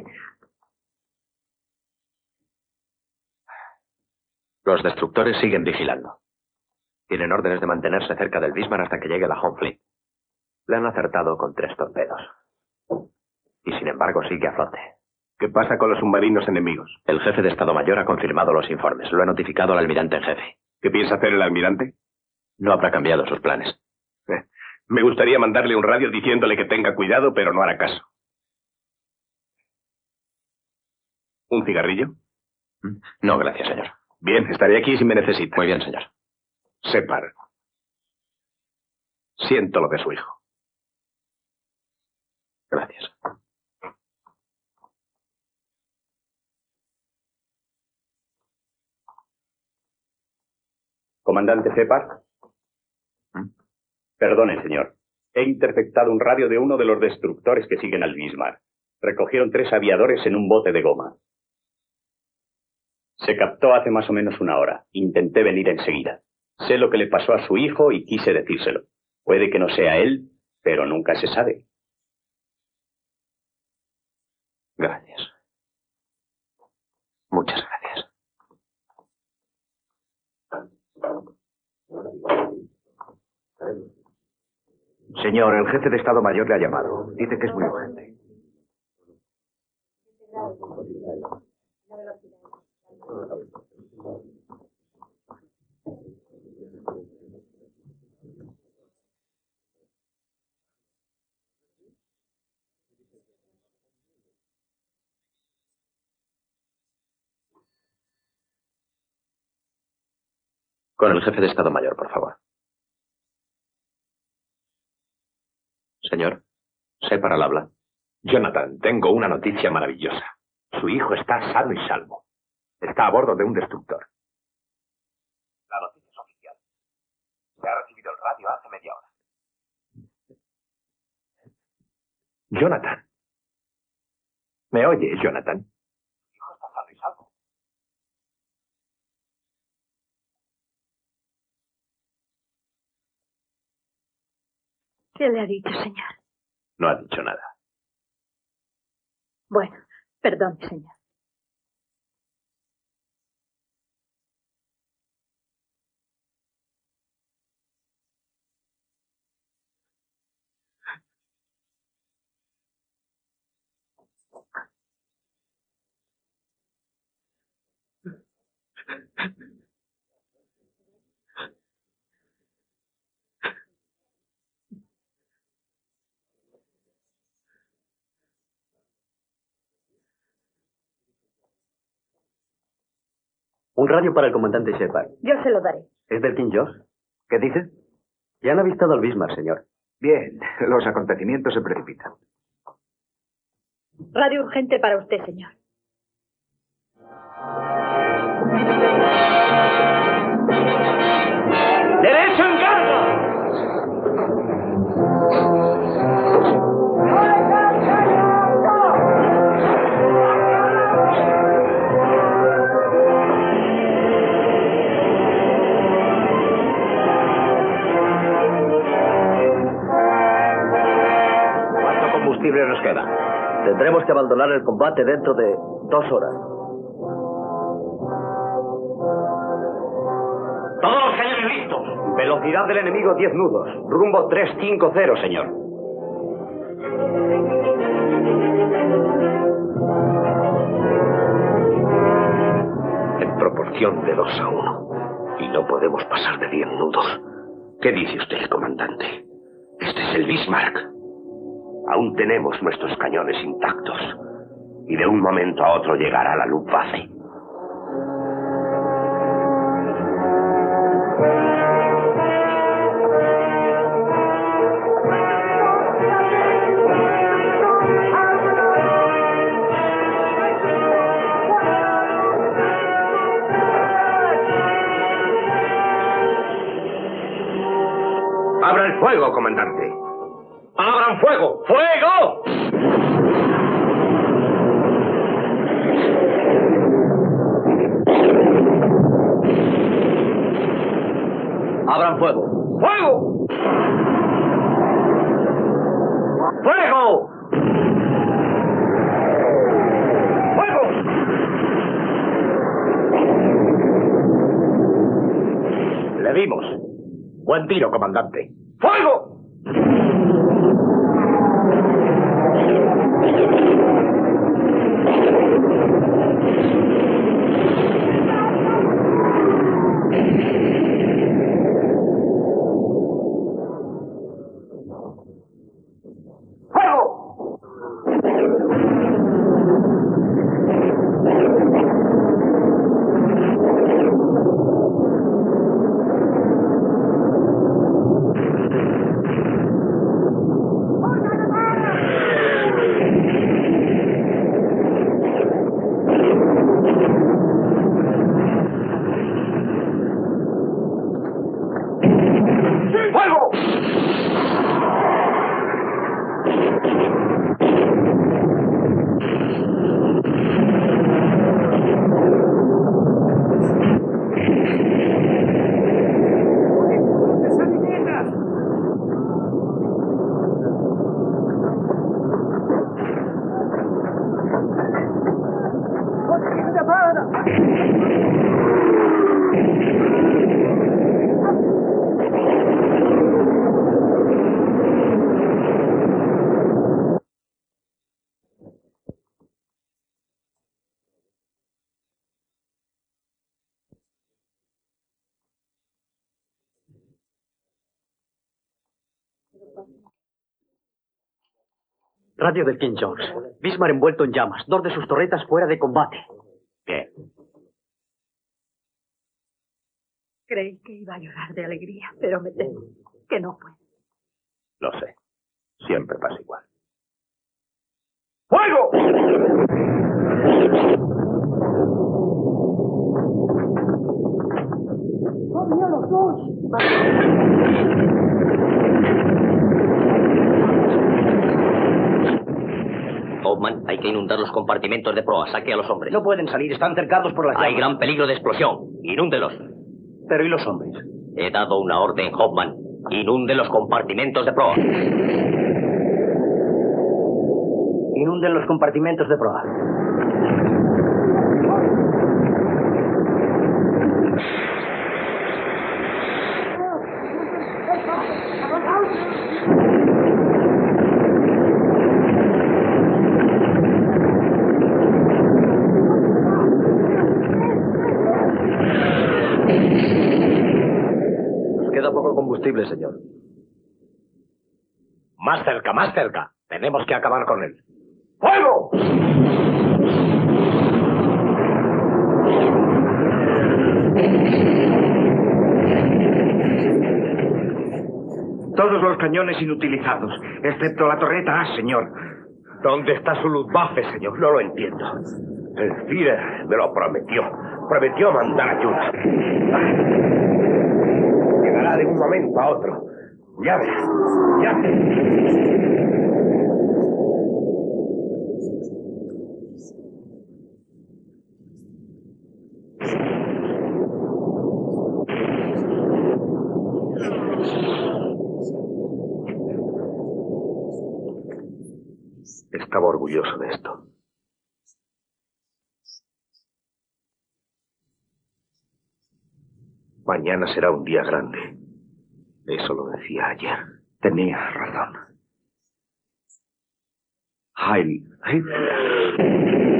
Los destructores siguen vigilando. Tienen órdenes de mantenerse cerca del Bismarck hasta que llegue la Honfleet. Le han acertado con 3 torpedos. Y sin embargo sigue a flote. ¿Qué pasa con los submarinos enemigos? El jefe de Estado Mayor ha confirmado los informes. Lo ha notificado al almirante en jefe. ¿Qué piensa hacer el almirante? No habrá cambiado sus planes. Me gustaría mandarle un radio diciéndole que tenga cuidado, pero no hará caso. ¿Un cigarrillo? No, gracias, señor. Bien, estaré aquí si me necesita. Muy bien, señor. Separ. Siento lo de su hijo. Gracias. Comandante Separ. Perdone, señor. He interceptado un radio de uno de los destructores que siguen al Bismarck. Recogieron 3 aviadores en un bote de goma. Se captó hace más o menos 1 hora. Intenté venir enseguida. Sé lo que le pasó a su hijo y quise decírselo. Puede que no sea él, pero nunca se sabe. Gracias. Muchas gracias. Señor, el jefe de Estado Mayor le ha llamado. Dice que es muy urgente. Con el jefe de Estado Mayor, por favor. Señor, Separ al habla. Jonathan, tengo una noticia maravillosa. Su hijo está sano y salvo. Está a bordo de un destructor. La noticia es oficial. Se ha recibido el radio hace media hora. Jonathan. ¿Me oyes, Jonathan? Su hijo está sano y salvo. ¿Qué le ha dicho, señor? No ha dicho nada. Bueno, perdón, señor. Un radio para el comandante Shepard. Yo se lo daré. ¿Es del King George? ¿Qué dice? Ya han avistado al Bismarck, señor. Bien, los acontecimientos se precipitan. Radio urgente para usted, señor. ¡Derecho en carga! ¿Cuánto combustible nos queda? Tendremos que abandonar el combate dentro de 2 horas. ¡Todos los cañones listos! Velocidad del enemigo 10 nudos. Rumbo 350, señor. En proporción de 2 a 1. Y no podemos pasar de 10 nudos. ¿Qué dice usted, comandante? Este es el Bismarck. Aún tenemos nuestros cañones intactos. Y de un momento a otro llegará la Luftwaffe. ¡Abra el fuego, comandante! ¡Abran fuego! ¡Fuego! Abran fuego. ¡Fuego! ¡Fuego! ¡Fuego! Le dimos. Buen tiro, comandante. ¡Fuego! Radio del King George. Bismarck envuelto en llamas. 2 de sus torretas fuera de combate. Bien. Creí que iba a llorar de alegría, pero me temo que no fue. Lo sé. Siempre pasa igual. ¡Fuego! ¡Oh, mira los dos! Hoffman, hay que inundar los compartimentos de proa. Saque a los hombres. No pueden salir, están cercados por las llamas. Hay gran peligro de explosión. Inúndelos. Pero ¿y los hombres? He dado una orden, Hoffman. Inunde los compartimentos de proa. Inunden los compartimentos de proa. Nos queda poco combustible, señor. Más cerca, más cerca. Tenemos que acabar con él. ¡Fuego! Todos los cañones inutilizados, excepto la torreta A, señor. ¿Dónde está su Luftwaffe, señor? No lo entiendo. El Führer me lo prometió. Prometió mandar ayuda. Llegará de un momento a otro. Ya ves, ya ves. Estaba orgulloso de esto. Mañana será un día grande. Eso lo decía ayer. Tenía razón. Heil Hitler.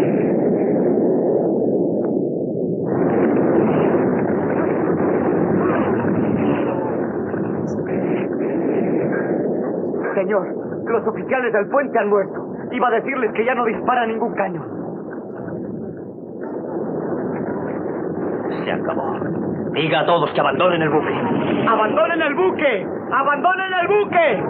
Señor, los oficiales del puente han muerto. Iba a decirles que ya no dispara ningún cañón. Se acabó. Diga a todos que abandonen el buque. ¡Abandonen el buque! ¡Abandonen el buque!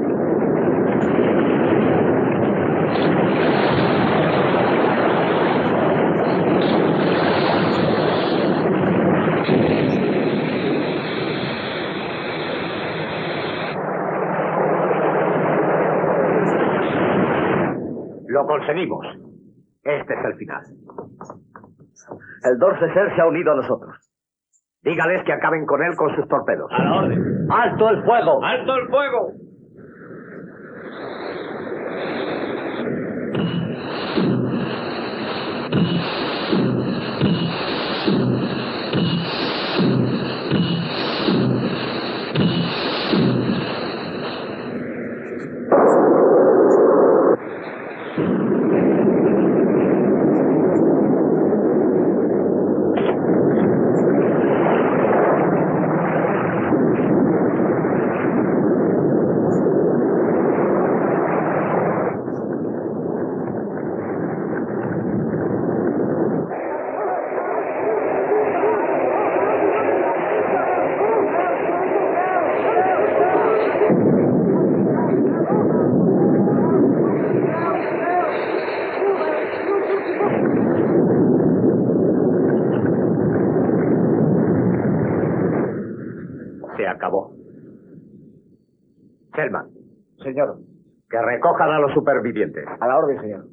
Lo conseguimos. Este es el final. El Dorsetshire se ha unido a nosotros. Dígales que acaben con él con sus torpedos. A la orden. ¡Alto el fuego! ¡Alto el fuego! Se acabó. Selman, Señor. que recojan a los supervivientes. A la orden, señor.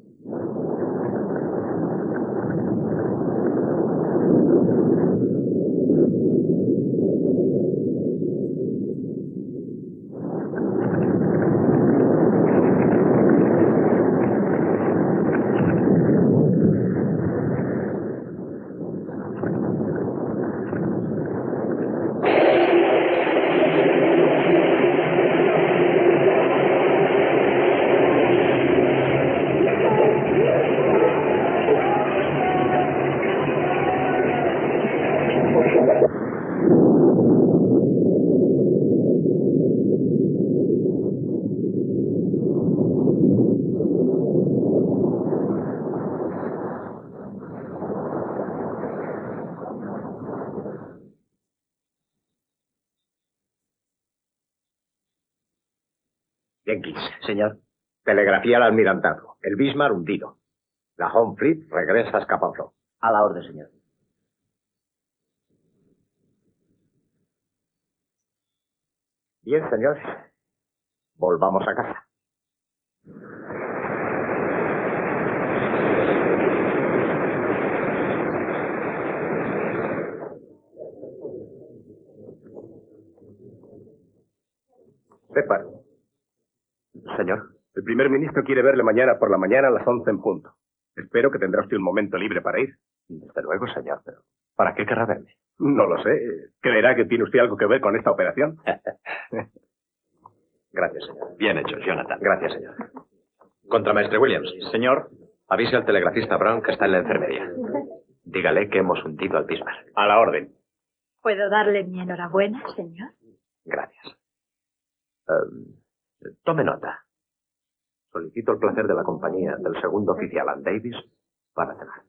Jenkins. Señor. Telegrafía al almirantado. El Bismarck hundido. La Home Fleet regresa a Scapa-Flow. A la orden, señor. Bien, señores. Volvamos a casa. Pepper. Señor. El primer ministro quiere verle mañana por la mañana a las 11 en punto. Espero que tendrá usted un momento libre para ir. Desde luego, señor, pero ¿para qué querrá verme? No lo sé. ¿Creerá que tiene usted algo que ver con esta operación? Gracias, señor. Bien hecho, Jonathan. Gracias, señor. Contramaestre Williams. Señor. Avise al telegrafista Brown que está en la enfermería. Dígale que hemos hundido al Bismarck. A la orden. ¿Puedo darle mi enhorabuena, señor? Gracias. Tome nota. Solicito el placer de la compañía del segundo oficial Ann Davis para cenar.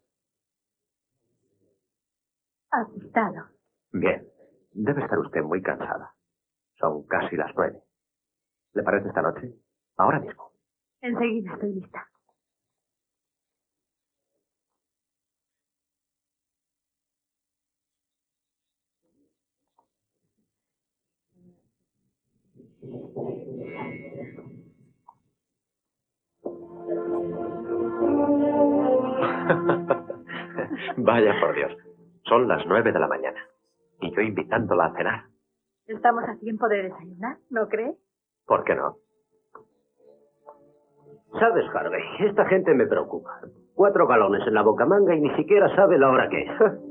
Aceptado. Bien. Debe estar usted muy cansada. Son casi las 9. ¿Le parece esta noche? Ahora mismo. Enseguida estoy lista. Vaya por Dios. Son las 9 de la mañana. Y yo invitándola a cenar. Estamos a tiempo de desayunar, ¿no cree? ¿Por qué no? ¿Sabes, Harvey? Esta gente me preocupa. 4 galones en la bocamanga y ni siquiera sabe la hora que es.